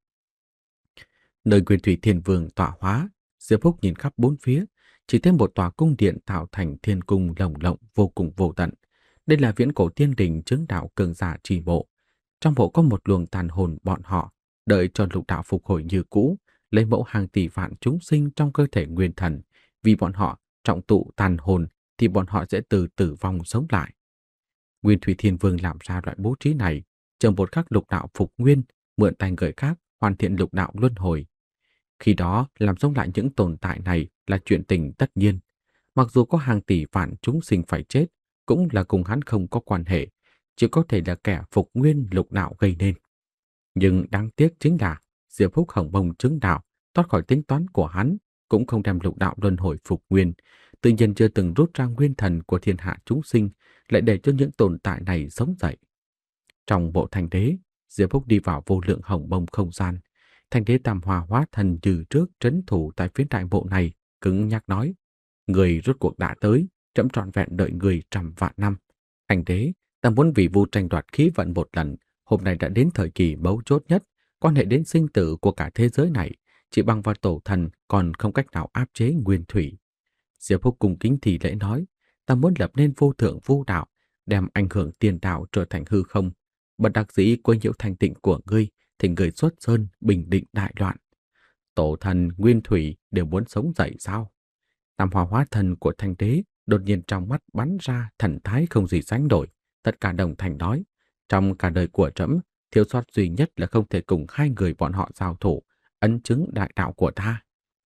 Nơi Nguyên Thủy Thiên Vương tọa hóa, Diệp Phúc nhìn khắp bốn phía, chỉ thêm một tòa cung điện tạo thành thiên cung lồng lộng vô cùng vô tận. Đây là viễn cổ tiên đình chứng đạo cường giả trì bộ. Trong bộ có một luồng tàn hồn bọn họ, đợi cho lục đạo phục hồi như cũ, lấy mẫu hàng tỷ vạn chúng sinh trong cơ thể nguyên thần. Vì bọn họ trọng tụ tàn hồn thì bọn họ sẽ từ tử vong sống lại. Nguyên Thủy Thiên Vương làm ra loại bố trí này, chờ một khắc lục đạo phục nguyên, mượn tay người khác hoàn thiện lục đạo luân hồi. Khi đó, làm sống lại những tồn tại này là chuyện tình tất nhiên. Mặc dù có hàng tỷ vạn chúng sinh phải chết, cũng là cùng hắn không có quan hệ, chỉ có thể là kẻ phục nguyên lục đạo gây nên. Nhưng đáng tiếc chính là Diệp Phúc hồng bông chứng đạo, thoát khỏi tính toán của hắn, cũng không đem lục đạo luân hồi phục nguyên, tự nhiên chưa từng rút ra nguyên thần của thiên hạ chúng sinh, lại để cho những tồn tại này sống dậy. Trong bộ Thanh Đế, Diệp Phúc đi vào vô lượng hồng bông không gian. Thanh Đế tam hòa hóa thần từ trước trấn thủ tại phía đại bộ này, cứng nhắc nói: người rốt cuộc đã tới, trẫm trọn vẹn đợi người trăm vạn năm. Thanh Đế, ta muốn vì vu tranh đoạt khí vận một lần, hôm nay đã đến thời kỳ mấu chốt nhất, quan hệ đến sinh tử của cả thế giới này, chỉ bằng vào tổ thần còn không cách nào áp chế nguyên thủy. Diệp Phúc cung kính thì lễ nói: ta muốn lập nên vô thượng vô đạo, đem ảnh hưởng tiền đạo trở thành hư không. Bất đắc dĩ quấy nhiễu thanh tịnh của ngươi, thì người xuất sơn bình định đại loạn. Tổ thần nguyên thủy đều muốn sống dậy sao? Tam hòa hóa thần của Thanh Đế đột nhiên trong mắt bắn ra thần thái không gì sánh nổi. Tất cả đồng thanh nói: trong cả đời của trẫm, thiếu sót duy nhất là không thể cùng hai người bọn họ giao thủ, ấn chứng đại đạo của ta.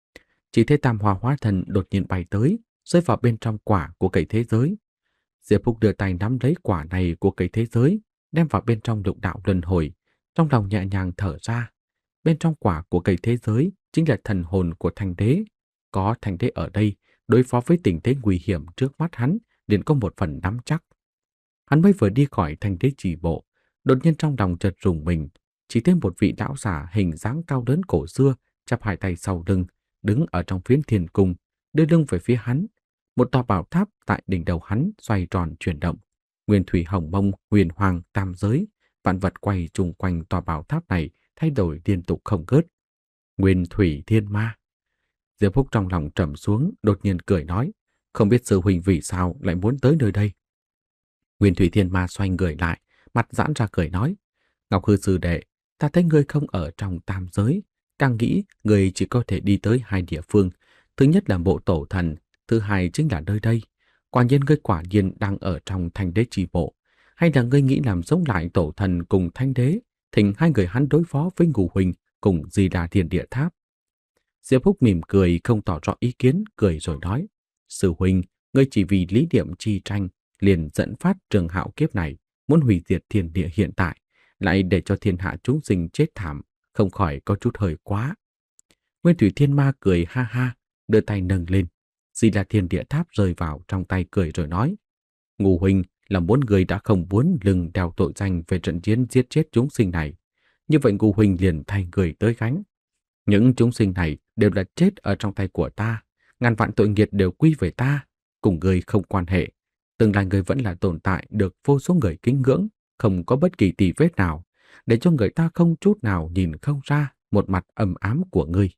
Chỉ thấy tam hoa hóa thần đột nhiên bay tới, rơi vào bên trong quả của cây thế giới. Diệp Phúc đưa tay nắm lấy quả này của cây thế giới, đem vào bên trong lục đạo luân hồi, trong lòng nhẹ nhàng thở ra. Bên trong quả của cây thế giới chính là thần hồn của Thanh Đế. Có Thanh Đế ở đây, đối phó với tình thế nguy hiểm trước mắt hắn, liền có một phần nắm chắc. Hắn mới vừa đi khỏi Thanh Đế chỉ bộ, đột nhiên trong lòng chợt rùng mình, chỉ thấy một vị lão giả hình dáng cao lớn cổ xưa, chắp hai tay sau lưng, đứng ở trong phiến thiên cung, đưa lưng về phía hắn. Một tòa bảo tháp tại đỉnh đầu hắn xoay tròn chuyển động. Nguyên thủy hồng mông, huyền hoàng, tam giới, vạn vật quay chung quanh tòa bảo tháp này thay đổi liên tục không ngớt. Nguyên thủy thiên ma. Diệp Phúc trong lòng trầm xuống, đột nhiên cười nói, không biết sư huynh vì sao lại muốn tới nơi đây. Nguyên thủy thiên ma xoay người lại, mặt giãn ra cười nói, Ngọc Hư sư đệ, ta thấy ngươi không ở trong tam giới, càng nghĩ ngươi chỉ có thể đi tới hai địa phương. Thứ nhất là bộ tổ thần, thứ hai chính là nơi đây. Quả nhiên ngươi quả nhiên đang ở trong Thanh Đế chi bộ, hay là ngươi nghĩ làm sống lại tổ thần cùng Thanh Đế, thỉnh hai người hắn đối phó với Ngũ huynh cùng Di Đà Thiên Địa Tháp. Diệp Phúc mỉm cười không tỏ rõ ý kiến, cười rồi nói, sư huynh, ngươi chỉ vì lý niệm chi tranh liền dẫn phát trường hạo kiếp này, muốn hủy diệt thiên địa hiện tại, lại để cho thiên hạ chúng sinh chết thảm, không khỏi có chút hơi quá. Nguyên thủy thiên ma cười ha ha, đưa tay nâng lên. Di Đà Thiên Địa Tháp rơi vào trong tay cười rồi nói, Ngũ huynh là muốn người đã không muốn lưng đeo tội danh về trận chiến giết chết chúng sinh này. Như vậy Ngũ huynh liền thay người tới gánh. Những chúng sinh này đều là chết ở trong tay của ta, ngàn vạn tội nghiệp đều quy về ta, cùng người không quan hệ. Tương lai người vẫn là tồn tại được vô số người kính ngưỡng, không có bất kỳ tì vết nào, để cho người ta không chút nào nhìn không ra một mặt âm ám của ngươi.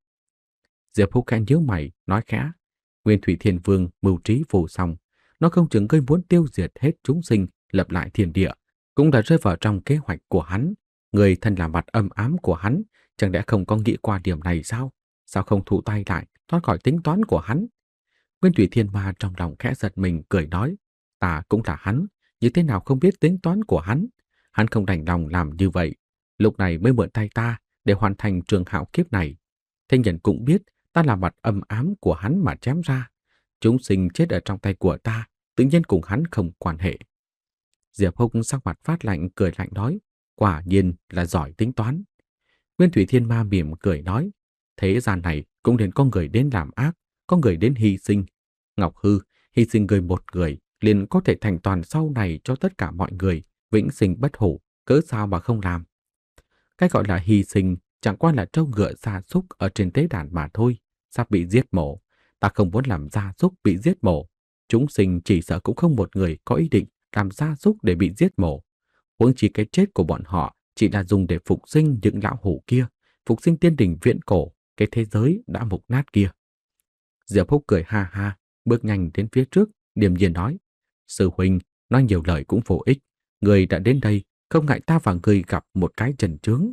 Diệp Phúc khẽ nhíu mày, nói khẽ, Nguyên Thủy Thiên Vương mưu trí vô song, nó không chừng ngươi muốn tiêu diệt hết chúng sinh, lập lại thiên địa, cũng đã rơi vào trong kế hoạch của hắn. Người thân là mặt âm ám của hắn, chẳng lẽ không có nghĩ qua điểm này sao? Sao không thụ tay lại, thoát khỏi tính toán của hắn? Nguyên Thủy Thiên Ma trong lòng khẽ giật mình cười nói, ta cũng là hắn, như thế nào không biết tính toán của hắn? Hắn không đành lòng làm như vậy, lúc này mới mượn tay ta để hoàn thành trường hạo kiếp này. Thế nhân cũng biết ta là mặt âm ám của hắn mà chém ra. Chúng sinh chết ở trong tay của ta, tự nhiên cùng hắn không quan hệ. Diệp Húc sắc mặt phát lạnh cười lạnh nói, quả nhiên là giỏi tính toán. Nguyên Thủy Thiên Ma mỉm cười nói, thế gian này cũng nên có người đến làm ác, có người đến hy sinh. Ngọc Hư, hy sinh người một người, liền có thể thành toàn sau này cho tất cả mọi người, vĩnh sinh bất hủ, cớ sao mà không làm. Cái gọi là hy sinh chẳng qua là trâu ngựa gia súc ở trên tế đàn mà thôi, sắp bị giết mổ. Ta không muốn làm gia súc bị giết mổ. Chúng sinh chỉ sợ cũng không một người có ý định làm gia súc để bị giết mổ. Huống chi cái chết của bọn họ chỉ là dùng để phục sinh những lão hủ kia, phục sinh tiên đình viễn cổ, cái thế giới đã mục nát kia. Diệp Phúc cười ha ha, bước nhanh đến phía trước, điềm nhiên nói, sư huynh, nói nhiều lời cũng vô ích. Người đã đến đây, không ngại ta và người gặp một cái trần trướng.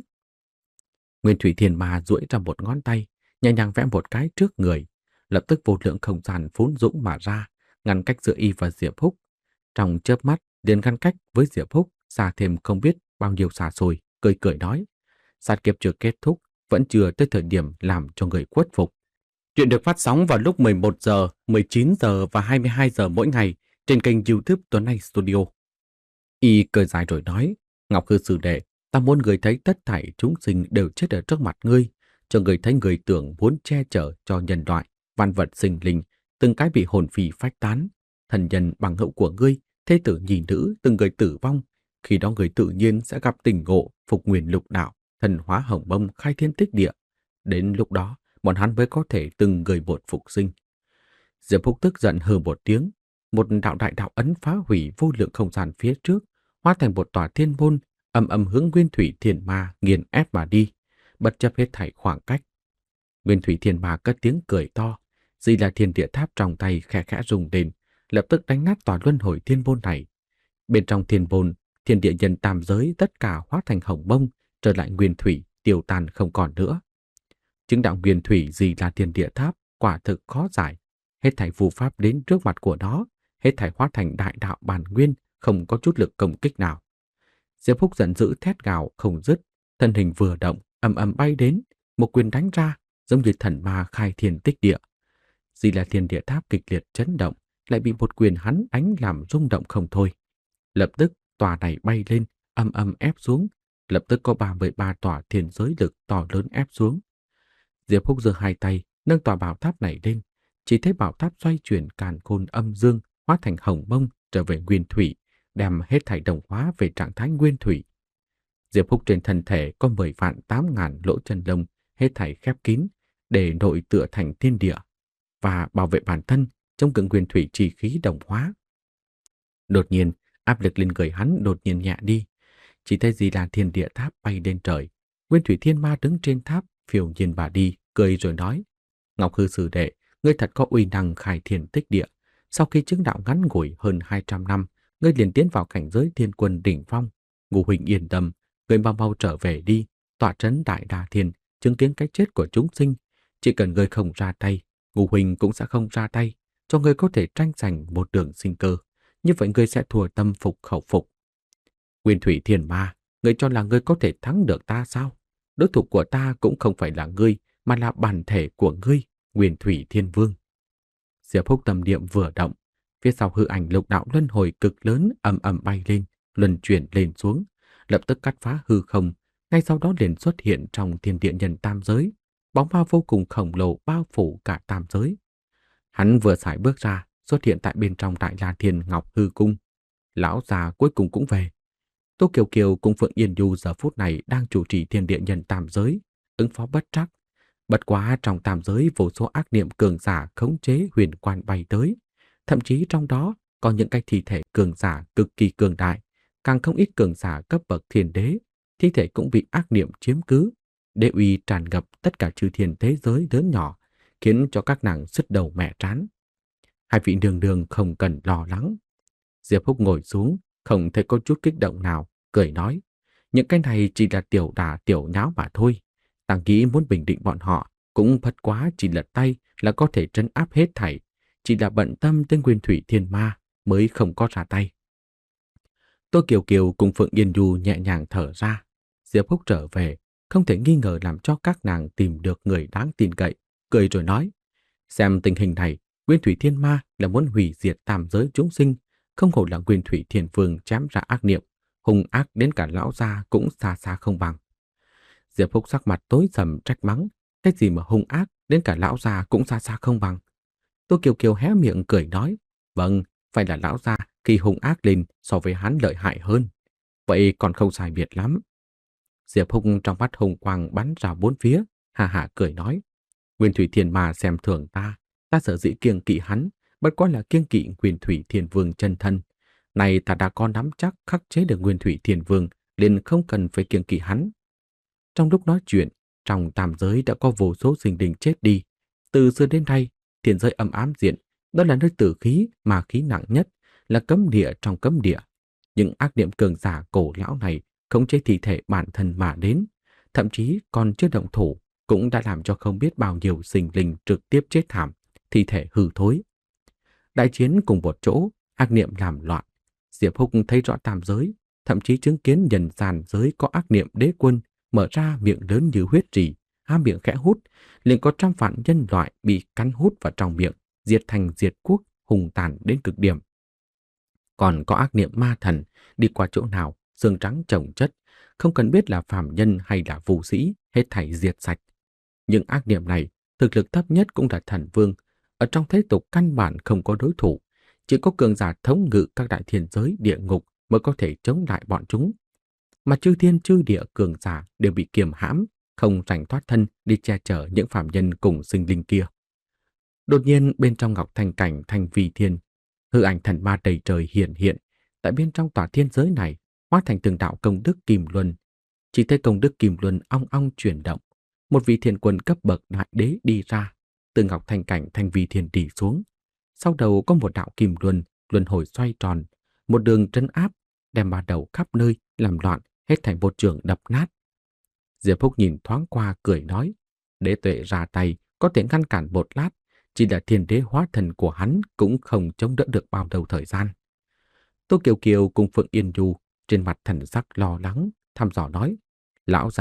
Nguyên Thủy Thiên Ma duỗi ra một ngón tay, nhẹ nhàng vẽ một cái trước người. Lập tức vô lượng không gian phún dũng mà ra, ngăn cách giữa y và Diệp Phúc. Trong chớp mắt, liền ngăn cách với Diệp Phúc, xa thêm không biết bao nhiêu xa xôi, cười cười nói. Sát kiếp chưa kết thúc, vẫn chưa tới thời điểm làm cho người khuất phục. Chuyện được phát sóng vào lúc mười một giờ, mười chín giờ và hai mươi hai giờ mỗi ngày trên kênh YouTube Tuấn Anh Studio. Y cười dài rồi nói, Ngọc Hư sư đệ, ta muốn người thấy tất thảy chúng sinh đều chết ở trước mặt ngươi, cho người thấy người tưởng muốn che chở cho nhân loại, vạn vật sinh linh, từng cái bị hồn phi phách tán, thần nhân bằng hữu của ngươi, thế tử nhì nữ, từng người tử vong, khi đó người tự nhiên sẽ gặp tình ngộ, phục nguyên lục đạo, thần hóa hồng mông, khai thiên tích địa. Đến lúc đó, bọn hắn mới có thể từng người một phục sinh. Diệp Phúc tức giận hừ một tiếng, một đạo đại đạo ấn phá hủy vô lượng không gian phía trước, hóa thành một tòa thiên môn, âm âm hướng Nguyên Thủy Thiên Ma nghiền ép mà đi, bất chấp hết thảy khoảng cách. Nguyên Thủy Thiên Ma cất tiếng cười to, Di Đà Thiên Địa Tháp trong tay khẽ khẽ rung lên, lập tức đánh nát tòa luân hồi thiên môn này. Bên trong thiên môn, thiên địa nhân tam giới tất cả hóa thành hồng mông, trở lại nguyên thủy, tiêu tan không còn nữa. Chứng đạo nguyên thủy Di Đà Thiên Địa Tháp quả thực khó giải, hết thảy phù pháp đến trước mặt của nó, hết thảy hóa thành đại đạo bản nguyên, không có chút lực công kích nào. Diệp Phúc giận dữ thét gào không dứt, thân hình vừa động, ầm ầm bay đến, một quyền đánh ra, giống như thần ma khai thiên tích địa. Chỉ là thiên địa tháp kịch liệt chấn động, lại bị một quyền hắn đánh làm rung động không thôi. Lập tức tòa này bay lên, âm âm ép xuống, lập tức có ba mươi ba tòa thiên giới lực to lớn ép xuống. Diệp Húc giơ hai tay, nâng tòa bảo tháp này lên, chỉ thấy bảo tháp xoay chuyển càn khôn âm dương, hóa thành hồng mông trở về nguyên thủy, đem hết thảy đồng hóa về trạng thái nguyên thủy. Diệp Húc trên thân thể có mười vạn tám ngàn lỗ chân lông, hết thảy khép kín, để nội tựa thành thiên địa và bảo vệ bản thân trong cứng nguyên thủy chi khí đồng hóa. Đột nhiên, áp lực lên người hắn đột nhiên nhẹ đi, chỉ thấy Di Đà Thiên Địa Tháp bay lên trời. Nguyên Thủy Thiên Ma đứng trên tháp, phiêu nhiên bà đi, cười rồi nói: Ngọc Hư Sư đệ, ngươi thật có uy năng khai thiên tích địa. Sau khi chứng đạo ngắn ngủi hơn hai trăm năm, ngươi liền tiến vào cảnh giới thiên quân đỉnh phong. Ngũ huynh yên tâm, ngươi mau mau trở về đi, tọa trấn Đại Đa Thiên, chứng kiến cái chết của chúng sinh. Chỉ cần ngươi không ra tay, Ngũ huynh cũng sẽ không ra tay, cho ngươi có thể tranh giành một đường sinh cơ. Như vậy ngươi sẽ thua tâm phục khẩu phục. Nguyên Thủy Thiên Ma, ngươi cho là ngươi có thể thắng được ta sao? Đối thủ của ta cũng không phải là ngươi, mà là bản thể của ngươi, Nguyên Thủy Thiên Vương. Diệp Húc tâm niệm vừa động, phía sau hư ảnh lục đạo luân hồi cực lớn ầm ầm bay lên, luân chuyển lên xuống, lập tức cắt phá hư không, ngay sau đó liền xuất hiện trong thiên địa nhân tam giới, bóng ma vô cùng khổng lồ bao phủ cả tam giới. Hắn vừa sải bước ra, xuất hiện tại bên trong Đại La Thiên Ngọc Hư Cung. Lão già cuối cùng cũng về. Tô Kiều Kiều cùng Phượng Yên Du giờ phút này đang chủ trì thiên địa nhân tam giới, ứng phó bất trắc. Bất quá trong tam giới vô số ác niệm cường giả khống chế huyền quan bay tới, thậm chí trong đó có những cái thi thể cường giả cực kỳ cường đại, càng không ít cường giả cấp bậc thiên đế, thi thể cũng bị ác niệm chiếm cứ, đế uy tràn ngập tất cả chư thiên thế giới lớn nhỏ, khiến cho các nàng sứt đầu mẻ trán. Hai vị nương nương không cần lo lắng. Diệp Húc ngồi xuống, không thấy có chút kích động nào, cười nói: những cái này chỉ là tiểu đả tiểu nháo mà thôi. Ta nghĩ muốn bình định bọn họ, cũng bất quá chỉ lật tay là có thể trấn áp hết thảy. Chỉ là bận tâm tới Nguyên Thủy Thiên Ma mới không có ra tay. Tô Kiều Kiều cùng Phượng Yên Du nhẹ nhàng thở ra. Diệp Húc trở về, không thể nghi ngờ làm cho các nàng tìm được người đáng tin cậy, cười rồi nói: xem tình hình này, Nguyên Thủy Thiên Ma là muốn hủy diệt tam giới chúng sinh, không hổ là Nguyên Thủy Thiên Vương chém ra ác niệm, hung ác đến cả lão gia cũng xa xa không bằng. Diệp Húc sắc mặt tối sầm trách mắng: cái gì mà hung ác đến cả lão gia cũng xa xa không bằng? Tô Kiều Kiều hé miệng cười nói: vâng, phải là lão gia khi hung ác lên so với hắn lợi hại hơn. Vậy còn không sai biệt lắm. Diệp Húc trong mắt hùng quang bắn ra bốn phía, hà hà cười nói: Nguyên Thủy Thiên Ma xem thường ta, ta sở dĩ kiêng kỵ hắn, bất quá là kiêng kỵ Nguyên Thủy Thiên Vương chân thân. Này ta đã có nắm chắc khắc chế được Nguyên Thủy Thiên Vương, liền không cần phải kiêng kỵ hắn. Trong lúc nói chuyện, trong tam giới đã có vô số sinh linh chết đi. Từ xưa đến nay, thiên giới âm ám diện, đó là nơi tử khí mà khí nặng nhất, là cấm địa trong cấm địa. Những ác niệm cường giả cổ lão này khống chế thi thể bản thân mà đến, thậm chí còn chưa động thủ, cũng đã làm cho không biết bao nhiêu sinh linh trực tiếp chết thảm, thi thể hư thối. Đại chiến cùng một chỗ, ác niệm làm loạn. Diệp Húc thấy rõ tam giới, thậm chí chứng kiến nhân gian giới có ác niệm đế quân mở ra miệng lớn như huyết rỉ, há miệng khẽ hút, liền có trăm vạn nhân loại bị cắn hút vào trong miệng, diệt thành diệt quốc, hùng tàn đến cực điểm. Còn có ác niệm ma thần, đi qua chỗ nào, xương trắng chồng chất, không cần biết là phàm nhân hay là phù sĩ, hết thảy diệt sạch. Những ác niệm này, thực lực thấp nhất cũng là thần vương, ở trong thế tục căn bản không có đối thủ, chỉ có cường giả thống ngự các đại thiên giới địa ngục mới có thể chống lại bọn chúng. Mà chư thiên chư địa cường giả đều bị kiềm hãm, không rảnh thoát thân đi che chở những phàm nhân cùng sinh linh kia. Đột nhiên bên trong ngọc thanh cảnh thành vi thiên, hư ảnh thần ma đầy trời hiện hiện, tại bên trong tòa thiên giới này hóa thành từng đạo công đức kim luân. Chỉ thấy công đức kim luân ong ong chuyển động, một vị thiên quân cấp bậc đại đế đi ra, từ ngọc thanh cảnh thành vi thiên đi xuống. Sau đầu có một đạo kim luân, luân hồi xoay tròn, một đường trấn áp, đem ba đầu khắp nơi làm loạn, hết thành một trường đập nát. Diệp Húc nhìn thoáng qua cười nói: đế tuệ ra tay có thể ngăn cản một lát, chỉ là thiên đế hóa thần của hắn cũng không chống đỡ được bao đầu thời gian. Tô Kiều Kiều cùng Phượng Yên Du trên mặt thần sắc lo lắng, thăm dò nói: lão già,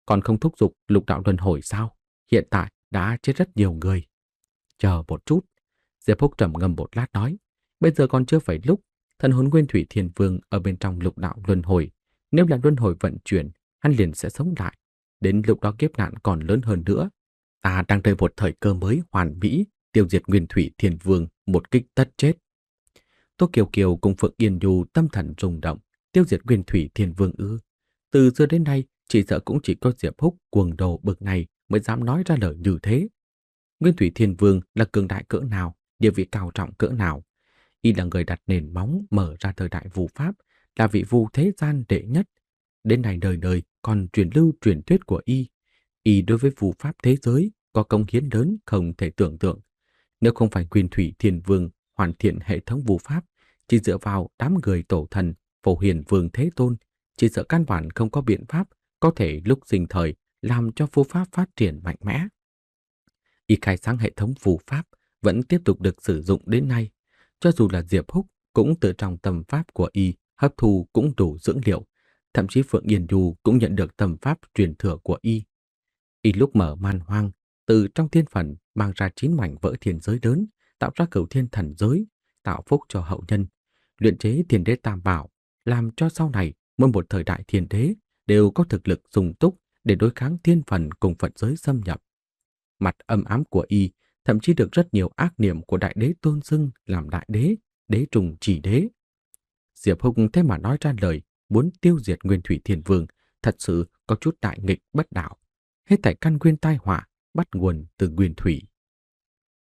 Còn không thúc giục lục đạo luân hồi sao? Hiện tại đã chết rất nhiều người. Chờ một chút. Diệp Húc trầm ngâm một lát nói. Bây giờ còn chưa phải lúc. Thần hồn Nguyên Thủy Thiên Vương ở bên trong lục đạo luân hồi. Nếu là luân hồi vận chuyển, hắn liền sẽ sống lại. Đến lúc đó kiếp nạn còn lớn hơn nữa. Ta đang đợi một thời cơ mới hoàn mỹ, tiêu diệt Nguyên Thủy Thiên Vương một kích tất chết. Tô Kiều Kiều cùng Phượng Yên Du tâm thần rung động, tiêu diệt Nguyên Thủy Thiên Vương ư? Từ xưa đến nay, chỉ sợ cũng chỉ có Diệp Húc cuồng đồ bực này mới dám nói ra lời như thế. Nguyên Thủy Thiên Vương là cường đại cỡ nào, địa vị cao trọng cỡ nào? Y là người đặt nền móng mở ra thời đại vu pháp, là vị vu thế gian đệ nhất. Đến này đời đời còn truyền lưu truyền thuyết của Y. Y đối với vu pháp thế giới có công hiến lớn không thể tưởng tượng. Nếu không phải Nguyên Thủy Thiên Vương hoàn thiện hệ thống vu pháp, chỉ dựa vào đám người tổ thần, Phổ Hiền Vương Thế Tôn, chỉ sợ căn bản không có biện pháp có thể lúc sinh thời làm cho vu pháp phát triển mạnh mẽ. Y khai sáng hệ thống vu pháp vẫn tiếp tục được sử dụng đến nay. Cho dù là Diệp Húc cũng từ trong tâm pháp của Y hấp thu cũng đủ dưỡng liệu. Thậm chí Phượng Yên Du cũng nhận được tâm pháp truyền thừa của Y. Y lúc mở man hoang, từ trong thiên phần mang ra chín mảnh vỡ thiên giới lớn, tạo ra cửu thiên thần giới, tạo phúc cho hậu nhân, luyện chế thiên đế tam bảo, làm cho sau này mỗi một thời đại thiên đế đều có thực lực dùng túc để đối kháng thiên phần cùng Phật giới xâm nhập. Mặt âm ám của Y thậm chí được rất nhiều ác niệm của đại đế tôn xưng làm đại đế, đế trùng chỉ đế. Diệp Húc thế mà nói ra lời muốn tiêu diệt Nguyên Thủy Thiên Vương, thật sự có chút đại nghịch bất đạo. Hết thảy căn nguyên tai họa bắt nguồn từ Nguyên Thủy.